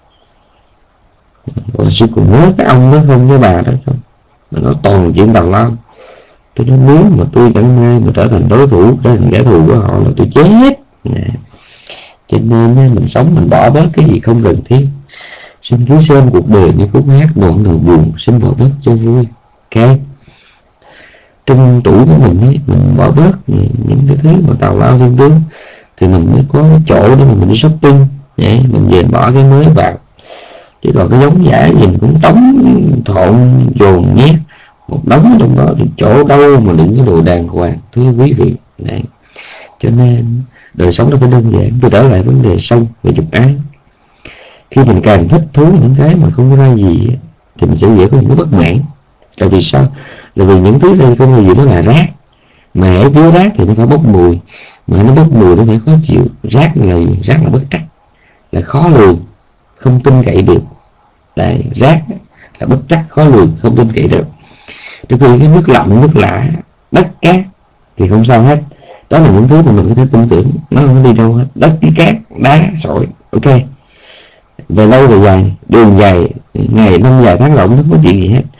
Rồi sư còn nhớ cái ông đó không, cái bà đó không? Mà nó toàn chuyện tào lao. Tôi nói nếu mà tôi chẳng may mà trở thành đối thủ, trở thành kẻ thù của họ là tôi chết. Nè. Cho nên mình sống mình bỏ bớt cái gì không cần thiết. Xin cứ xem cuộc đời như khúc hát đoạn nào buồn, xin bỏ bớt cho vui. Ok. Trong tủ của mình ấy, mình bỏ bớt những cái thứ mà tào lao thêm tướng thì mình mới có cái chỗ để mà mình đi shopping. Vậy, mình về bỏ cái mới vào. Chứ còn cái giống giả nhìn cũng tống thộn dồn nhét một đống trong đó thì chỗ đâu mà đựng cái đồ đàng hoàng, thưa quý vị. Đấy. Cho nên đời sống nó phải đơn giản. Tôi trở lại vấn đề sâu về dục ái. Khi mình càng thích thú những cái mà không có ra gì thì mình sẽ dễ có những cái bất mãn. Tại vì sao? Là vì những thứ đây không có gì đó là rác. Mà hãy chứa rác thì nó phải bốc mùi. Mà nó bốc mùi nó phải khó chịu. Rác là gì? Rác là bất trắc, là khó lường, không tin cậy được. Tại rác là bất trắc, khó lường, không tin cậy được. Trong khi cái nước lạnh, nước lã, đất cát thì không sao hết. Đó là những thứ mà mình có thể tin tưởng. Nó không đi đâu hết. Đất, cát, đá, sỏi. Ok. Về lâu về dài, đường dài, ngày năm dài tháng rộng nó không có chuyện gì hết.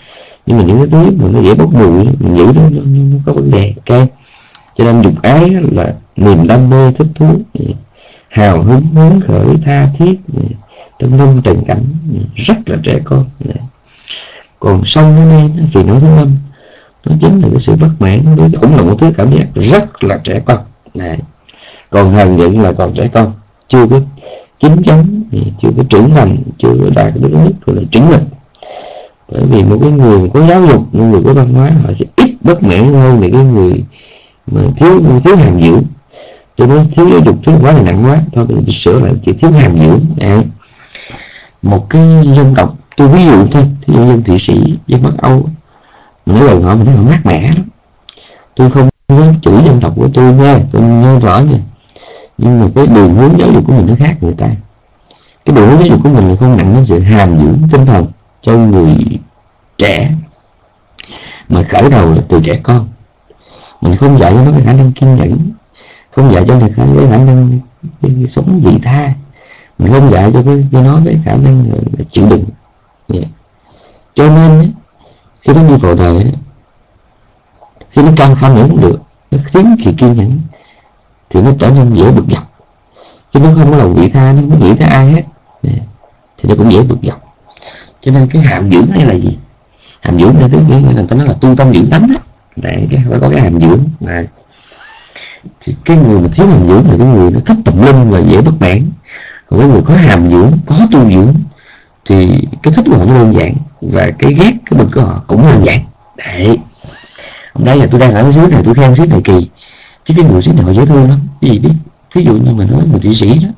Nhưng mà những cái thứ mà nó dễ bốc mùi mình giữ đó nó, nó, nó có vấn đề. Ok, cho nên dục ái là niềm đam mê thích thú, hào hứng hứng khởi tha thiết trong năm trần cảnh, rất là trẻ con. Còn sâu đến đây vì nó thứ năm, nó chính là cái sự bất mãn, nó cũng là một thứ cảm giác rất là trẻ con. Này. Còn hờn giận là còn trẻ con, chưa có chín chắn, chưa có trưởng thành, chưa có đạt đến mức gọi là trưởng thành. Bởi vì một cái người có giáo dục, một người có văn hóa, họ sẽ ít bất mãn hơn những cái người mà thiếu thiếu hàm dưỡng. Cho nên thiếu giáo dục, thiếu quá là nặng quá. Thôi mình sửa lại chỉ thiếu hàm dưỡng. À, một cái dân tộc, tôi ví dụ thôi, thí dụ dân Thụy Sĩ, dân Bắc Âu, mình nói gần họ, mình nói họ mát mẻ lắm. Tôi không có chửi dân tộc của tôi nha, tôi nhớ rõ nha. Nhưng mà cái đường hướng giáo dục của mình nó khác người ta. Cái đường hướng giáo dục của mình là không nặng đến sự hàm dưỡng tinh thần cho người trẻ, mà khởi đầu là từ trẻ con. Mình không dạy cho nó cái khả năng kiên nhẫn, không dạy cho nó cái khả năng cái sống vị tha, mình không dạy cho, cái, cho nó cái khả năng chịu đựng. Yeah. Cho nên khi nó đi vào đời, khi nó căng không nữa cũng được, nó thiếu kỳ kiên nhẫn thì nó trở nên dễ bực dọc. Chứ nó không có lòng vị tha, nó không nghĩ tới ai hết, yeah, thì nó cũng dễ bực dọc. Cho nên cái hàm dưỡng này là gì? Hàm dưỡng này tiếng nghĩa là người ta nói là tu tâm dưỡng tánh đó. Đấy, cái phải có cái hàm dưỡng này. Thì cái người mà thiếu hàm dưỡng là cái người nó thấp tầm linh và dễ bất mãn. Còn cái người có hàm dưỡng, có tu dưỡng thì cái thích của họ nó đơn giản, và cái ghét, cái bực của họ cũng đơn giản. Đấy. Hôm nay là tôi đang ở cái xứ này, tôi khen xứ này kỳ, chứ cái người xứ này họ dễ thương lắm. Cái gì biết, thí dụ như mình nói người Thụy Sĩ đó,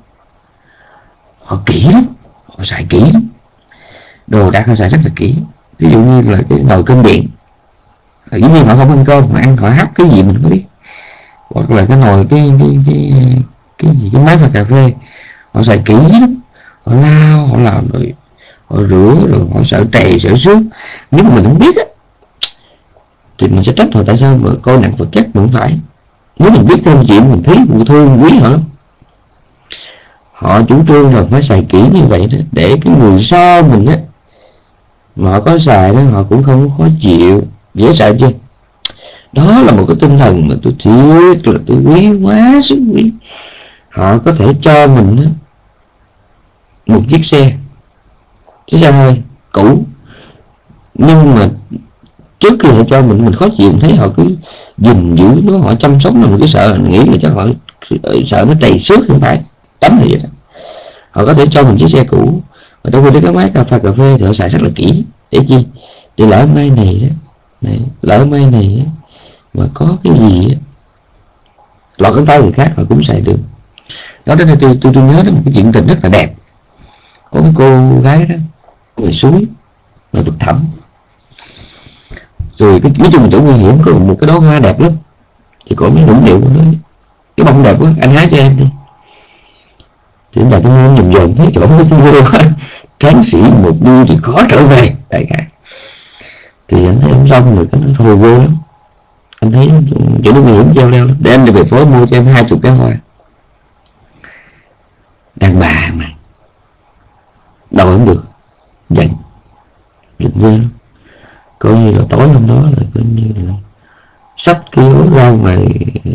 họ kỹ lắm, họ xài kỹ lắm, đồ đạc họ xài rất là kỹ. Ví dụ như là cái nồi cơm điện, dĩ nhiên họ không ăn cơm, họ ăn họ hấp cái gì mình có biết. Hoặc là cái nồi cái cái cái cái gì cái máy pha cà phê, họ xài kỹ lắm, họ lao, họ làm rồi họ rửa, rồi họ sợ trầy sợ xước. Nếu mà mình không biết á thì mình sẽ trách họ tại sao mà coi nặng vật chất. Mình không phải. Nếu mình biết thêm chuyện mình thấy mình thương quý họ lắm. Họ chủ trương là phải xài kỹ như vậy đó, để cái người sau mình á mà họ có xài đó họ cũng không khó chịu. Dễ sợ chưa? Đó là một cái tinh thần mà tôi thiệt là tôi quý, quá sức quý. Họ có thể cho mình đó, một chiếc xe, chiếc xe hơi cũ, nhưng mà trước khi họ cho mình, mình khó chịu, mình thấy họ cứ gìn giữ nó, họ chăm sóc nó, mình cứ sợ, mình nghĩ là cho họ sợ nó trầy xước, không phải tấm này vậy đó. Họ có thể cho mình chiếc xe cũ, và trong khi đến cái máy cà phê cà phê thì họ xài rất là kỹ. Để chi? Để lỡ mai này đó, này, lỡ mai này đó, mà có cái gì đó, lọt cái tay người khác họ cũng xài được. Đó, đó tôi, tôi, tôi nhớ đến một cái chuyện tình rất là đẹp. Có cái cô gái đó người suối, người vực thẳm, rồi cái nói chung chỗ nguy hiểm có một cái đó hoa đẹp lắm, thì cổ mới nũng nịu của nó, cái bông đẹp quá, anh hái cho em đi. Thì anh ta tôi nghe nhầm dần thấy chỗ nó vô quá, tráng sĩ một đuôi thì khó trở về đại khái. Thì anh thấy ông xong rồi cái nó thôi vô lắm, anh thấy chỗ nó nguy hiểm treo leo lắm, để anh đi về phố mua cho em hai chục cái hoa. Đàn bà mà đòi không được, giận giận ghê lắm. Coi như là tối hôm đó là coi như là xách cái áo ra ngoài,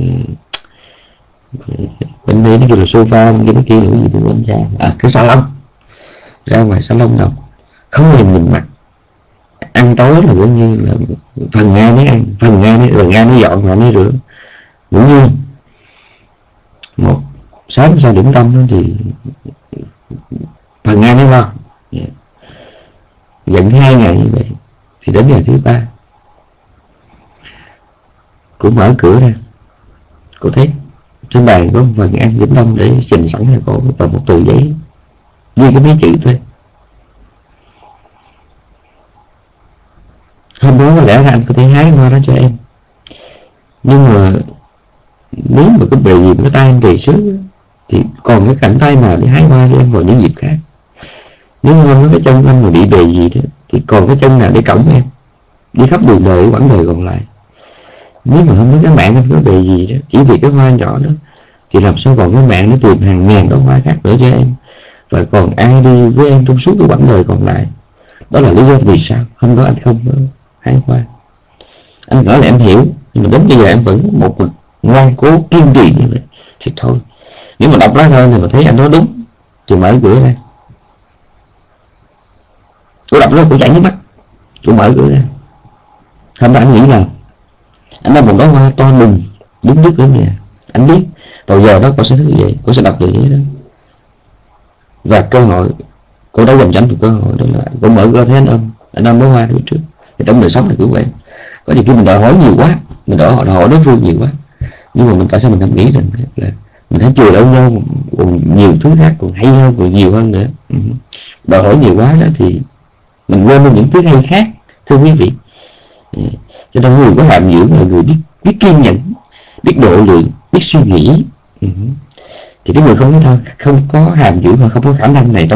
bên đây nó kêu là sofa, bên kia nó kêu là cái gì tôi quên ra, à cái salon, ra ngoài salon đâu không thèm nhìn mặt. Ăn tối là coi như là phần Nga mới ăn, phần Nga mới, rồi Nga mới dọn và mới rửa, ngủ nhiên. Một sáng sau điểm tâm thì phần Nga mới lo. Yeah. Giận hai ngày như vậy thì đến ngày thứ ba cũng mở cửa ra, cô thấy trên bàn có một phần ăn điểm tâm để trình sẵn cho cô, và một tờ giấy ghi cái mấy chữ thôi. Hôm đó có lẽ là anh có thể hái hoa đó cho em, nhưng mà nếu mà cái bề gì mà cái tay em trầy xước thì còn cái cảnh tay nào để hái hoa cho em vào những dịp khác. Nếu hôm đó cái chân anh mà bị bề gì đó thì còn cái chân nào để cõng em đi khắp đường đời quãng đời còn lại. Nếu mà hôm đó cái mạng anh có bề gì đó, chỉ vì cái hoa nhỏ đó, thì làm sao còn cái mạng để tìm hàng ngàn đóa hoa khác nữa cho em, và còn ai đi với em trong suốt cái quãng đời còn lại. Đó là lý do vì sao hôm đó anh không hai khoa. Anh nói là em hiểu, nhưng mà đến bây giờ em vẫn một mực ngoan cố kiên trì như vậy thì thôi. Nếu mà đọc lá thôi thì mà thấy anh nói đúng thì mở cửa ra. Cô đọc nó cũng chảy nước mắt, cô mở cửa ra. Hôm đó anh nghĩ là anh đang một đóa hoa to đùng đứng trước cửa nhà. Anh biết vào giờ đó cô sẽ thức dậy, cô sẽ đọc được vậy đó. Và cơ hội, cô đã dành cho anh một cơ hội, đó là cô mở cửa thấy anh ôm, anh ôm bó hoa phía trước. Thì trong đời sống này cũng vậy, có nhiều khi mình đòi hỏi nhiều quá, mình đòi hỏi, đòi hỏi đối phương nhiều quá, nhưng mà mình tại sao mình không nghĩ rằng là mình thấy chừa đâu nhau còn nhiều thứ khác còn hay hơn, còn nhiều hơn nữa. Đòi hỏi nhiều quá đó thì mình quên đi những thứ hay khác, thưa quý vị. Cho nên người có hàm dưỡng là người biết biết kiên nhẫn, biết độ lượng, biết suy nghĩ. Thì cái người không có không có hàm dưỡng và không có khả năng này đâu.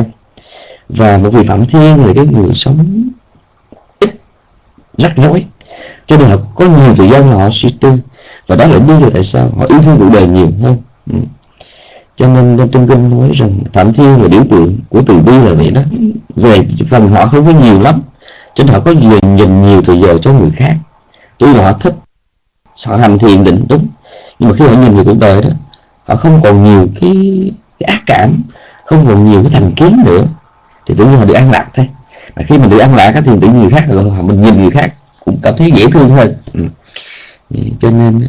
Và một vị Phạm Thiên là cái người sống ít, rắc rối, cho nên họ có nhiều thời gian mà họ suy tư, và đó là lý do tại sao họ yêu thương cuộc đời nhiều hơn. Ừ. Cho nên trong kinh nói rằng Phạm Thiên là biểu tượng của từ bi là vậy đó. Về phần họ không có nhiều lắm, cho nên họ có dành, dành nhiều thời giờ cho người khác. Tuy là họ thích, họ hành thiền định đúng, nhưng mà khi họ nhìn về cuộc đời đó, họ không còn nhiều cái, cái ác cảm, không còn nhiều cái thành kiến nữa, thì tự nhiên họ được an lạc thôi. Mà khi mình được an lạc thì tự nhiên người khác, mình nhìn người khác cũng cảm thấy dễ thương hơn. Ừ. Cho nên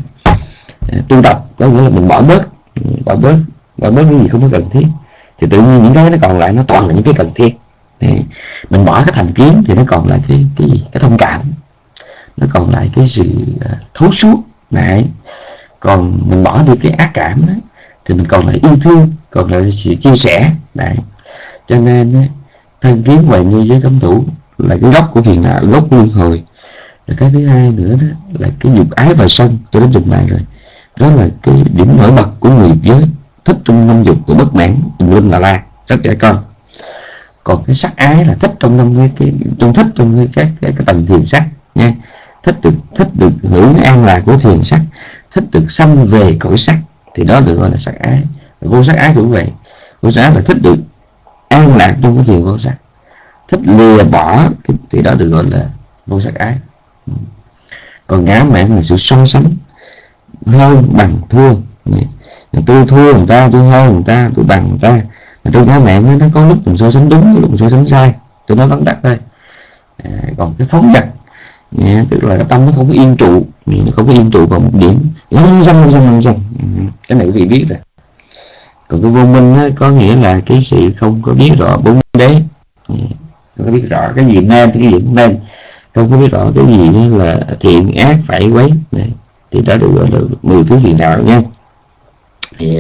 tu tập có nghĩa là mình bỏ bớt, bỏ bớt, bỏ bớt những gì không có cần thiết, thì tự nhiên những cái nó còn lại nó toàn là những cái cần thiết. Thì mình bỏ cái thành kiến thì nó còn lại cái cái gì, cái thông cảm, nó còn lại cái sự thấu suốt này. Còn mình bỏ đi cái ác cảm đó, thì mình còn lại yêu thương, còn lại sự chia sẻ này. Cho nên thân kiến hoài nghi với cấm thủ là cái gốc của phiền não, gốc luân hồi. Rồi cái thứ hai nữa đó là cái dục ái và sân, tôi đã trình bày rồi. Đó là cái điểm nổi bật của người giới, thích trong năm dục của bất mãn, tùm lum là la, rất trẻ con. Còn cái sắc ái là thích trong năm cái, cái trong thích trong cái cái, cái, cái tầng thiền sắc nha, thích được thích được hưởng an lạc của thiền sắc, thích được xâm về cõi sắc, thì đó được gọi là sắc ái. Vô sắc ái cũng vậy, vô sắc ái là thích được an lạc trong cái thiền vô sắc, thích lìa bỏ thì đó được gọi là vô sắc ái. Còn ngã mạn là sự so sánh, hơn bằng thua. Tôi thua người ta, tôi hơn người ta, tôi bằng người ta. Mà trong ngã mạn nó có lúc mình so sánh đúng, có lúc mình so sánh sai, tôi nói vắn tắt thôi. À, còn cái phóng dật, yeah, tức là cái tâm nó không có yên trụ, nó không có yên trụ vào một điểm, lăng xăng lăng xăng lăng xăng. Cái này quý vị biết rồi. Còn cái vô minh đó, có nghĩa là cái sự không có biết rõ bốn đế, không có biết rõ cái gì nên, cái gì không nên, không có biết rõ cái gì là thiện ác phải quấy. Này, thì đó được gọi là mười thứ phiền não nha. Thì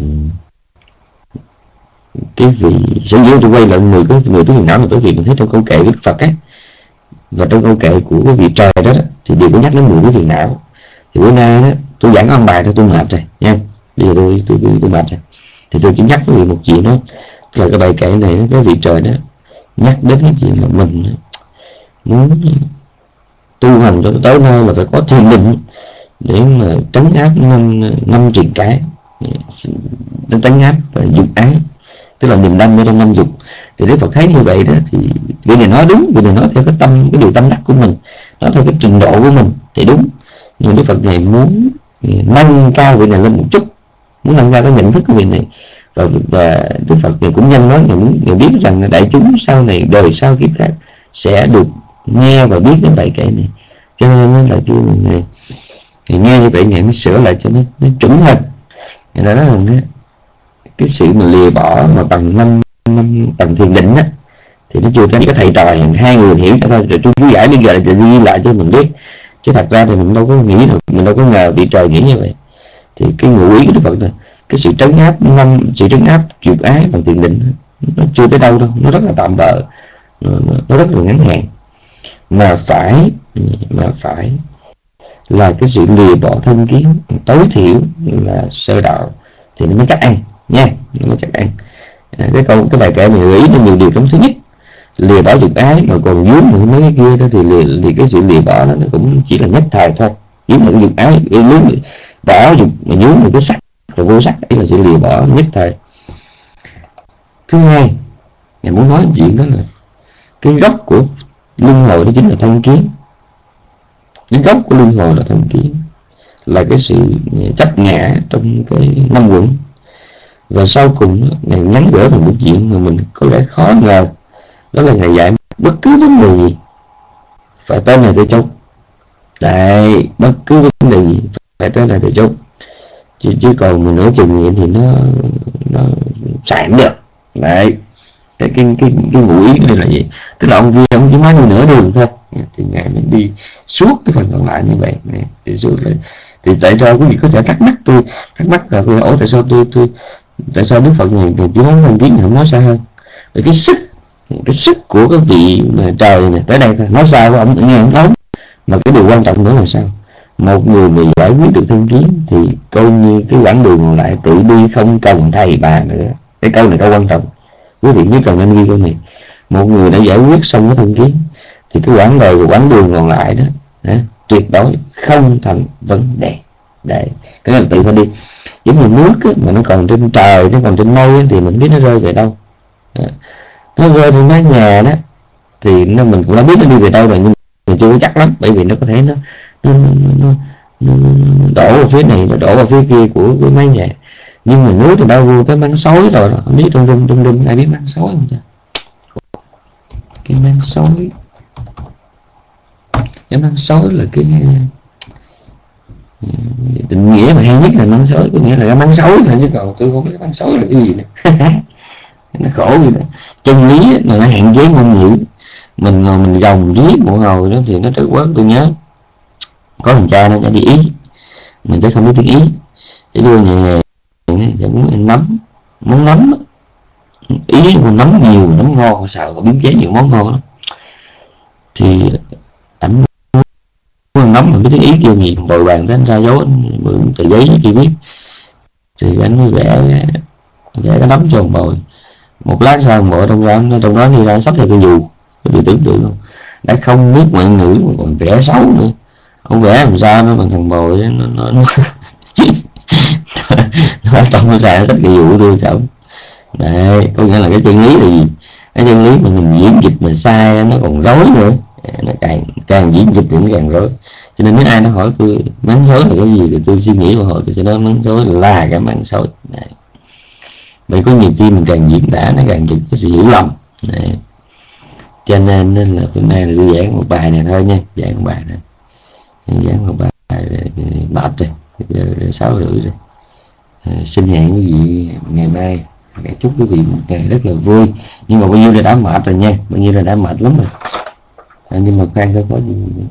cái vị sở dĩ tôi quay lại mười cái mười thứ phiền não là bởi vì mình thấy trong câu kệ của Đức Phật á, và trong câu kệ của cái vị trời đó, đó thì đều có nhắc đến mười thứ phiền não. Thì bữa nay đó tôi giảng ăn bài thôi, tôi mệt rồi nha, bây giờ tôi tôi tôi, tôi mệt rồi, thì tôi chỉ nhắc với vị một chuyện đó là cái bài kệ này, cái vị trời đó nhắc đến cái chuyện mà mình muốn tu hành cho tới nơi là phải có thiền định để mà trấn áp năm năm triền cái, trấn áp và dục ái, tức là niềm đam mê trong năm dục. Thì Đức Phật thấy như vậy đó thì vị này nói đúng, vị này nói theo cái tâm, cái điều tâm đắc của mình, nói theo cái trình độ của mình thì đúng. Nhưng Đức Phật này muốn nâng cao vị này lên một chút, muốn nâng cao cái nhận thức của vị này. Và, và Đức Phật này cũng nhân nói, người muốn người biết rằng đại chúng sau này, đời sau kiếp khác sẽ được nghe và biết đến bài kệ này. Cho nên nó là kêu này thì nghe như vậy này mới sửa lại cho nó, nó chuẩn hơn. Người ta nói rằng đó, cái sự mà lìa bỏ mà bằng năm năm bằng thiền định á, thì nó chưa có cái thầy trò hai người hiểu cho thôi. Rồi tôi cứ giải bây giờ là ghi lại cho mình biết, chứ thật ra thì mình đâu có nghĩ đâu, mình đâu có ngờ vị trời nghĩ như vậy. Thì cái ngụ ý của Đức Phật là cái sự trấn áp năm sự trấn áp dục ái bằng thiền định nó chưa tới đâu đâu, nó rất là tạm bợ, nó, nó rất là ngắn hạn, mà phải mà phải là cái sự lìa bỏ thân kiến tối thiểu là sơ đạo thì nó mới chắc ăn nha, nó mới chắc ăn. À, cái câu cái bài kệ này gợi ý nó nhiều điều trong. Thứ nhất, lìa bỏ dục ái, mà còn vướng những mấy cái kia đó thì lìa, thì cái sự lìa bỏ đó nó cũng chỉ là nhất thời thôi. Vướng những dục ái, vướng bỏ dục mà vướng những cái sắc và vô sắc ấy là sự lìa bỏ nhất thời. Thứ hai, ngài muốn nói chuyện đó là cái gốc của luân hồi đó chính là thân kiến. cái gốc của luân hồi là thân kiến, là cái sự chấp ngã trong cái năm quẩn. Và sau cùng Ngài nhắn gửi một câu chuyện mà mình có lẽ khó ngờ, đó là Ngài dạy bất cứ vấn đề gì phải tên này tôi chốt. Đấy, bất cứ vấn đề gì phải tên này tôi chốt, chứ, chứ còn mình nói chừng vậy thì nó nó xài không được. Đấy, cái cái cái cái ngụ ý đây là gì? Tức là ông kia ông chỉ mới đi nửa đường thôi, thì Ngài mới đi suốt cái phần còn lại như vậy. Thì suốt lại thì tại sao quý vị có thể thắc mắc tôi thắc mắc là tôi ủa tại sao tôi tôi tại sao Đức Phật này chỉ nói thân kiến không nói xa hơn? Vì cái sức cái sức của cái vị mà trời này tới đây thôi, nói sao của ông nghe ông nói. Mà cái điều quan trọng nữa là sao? Một người mà giải quyết được thân kiến thì coi như cái quãng đường còn lại tự đi không cần thầy bà nữa. Cái câu này câu quan trọng, quý vị nhất cần nên ghi câu này. Một người đã giải quyết xong cái thân kiến thì cái quãng đời quãng đường còn lại đó, đó tuyệt đối không thành vấn đề. Đấy, cái là tự thôi đi. Giống như nước á, mà nó còn trên trời, nó còn trên mây á, thì mình biết nó rơi về đâu. Đó. Nó rơi trên mái nhà đó thì nó mình cũng đã biết nó đi về đâu rồi, nhưng mình chưa chắc lắm, bởi vì nó có thể nó nó, nó, nó, nó đổ vào phía này, nó đổ vào phía kia của cái mái nhà. Nhưng mà nước thì đâu vô cái măng sói rồi, không biết trong rung trong rung ai biết măng sói không ta? Cái măng sói, cái măng sói là cái định nghĩa mà hay nhất là măng sói, có nghĩa là cái măng sói thôi, chứ còn tôi không biết măng sói là cái gì nữa. Nó khổ gì đó. Chân lý là nó hạn chế ngôn ngữ, mình ngồi mình gồng viết một hồi đó thì nó rất quá. Tôi nhớ có thằng cha nó đã đi Ý, mình chắc không biết tiếng Ý, để đưa nhà muốn nấm muốn nấm Ý mà nấm nhiều nấm ngon, sợ biến chế nhiều món ngon lắm. Thì ảnh muốn nấm mà biết tiếng Ý kêu gì, bồi bàn tới anh ra dấu, anh mượn tờ giấy chỉ biết, thì anh mới vẽ vẽ cái nấm cho ông bồi. Một lát sau bộ trong đó trong đó đi ra sắp theo cái dù, bị tưởng tượng không? Đã không biết ngoại ngữ mà còn vẽ xấu nữa. Ông vẽ làm sao nó bằng thằng bồi nó nó nó nó trong nó ra sách cái vụ tôi chậm. Đấy, có nghĩa là cái chân lý là gì? Cái chân lý mà mình diễn dịch mà sai nó còn rối nữa, nó càng càng diễn dịch thì nó càng rối. Cho nên nếu ai nó hỏi tôi mắng xối là cái gì thì tôi suy nghĩ một hồi, tôi sẽ nói mắng xối là cái mắng xối. Đấy. Bởi có nhiều khi mình càng diễn tả nó càng trực cái sự hiểu lầm. Đấy. Cho nên, nên là hôm nay là tôi giảng một bài này thôi nha, giảng một bài này, giảng một bài mệt rồi, giờ sáu rưỡi rồi. À, xin hẹn quý vị ngày mai, chúc quý vị một ngày rất là vui. Nhưng mà bao nhiêu là đã mệt rồi nha, bao nhiêu là đã mệt lắm rồi. À, nhưng mà khoan coi có gì nữa.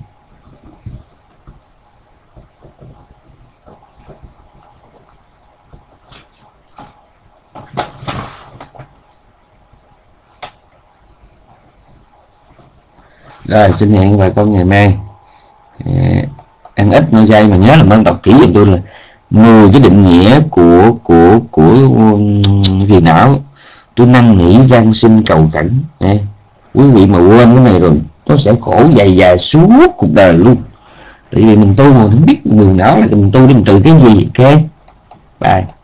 Rồi xin hẹn bà con ngày mai. À, ăn ít no chay, mà nhớ là bạn đọc kỹ giùm tôi là mười cái định nghĩa của của của phiền não. Tôi năn nỉ van xin cầu khẩn. À, quý vị mà quên cái này rồi nó sẽ khổ dài dài suốt cuộc đời luôn. Tại vì mình tu mà không biết người não là mình tu để mình trừ cái gì. Ok, bye.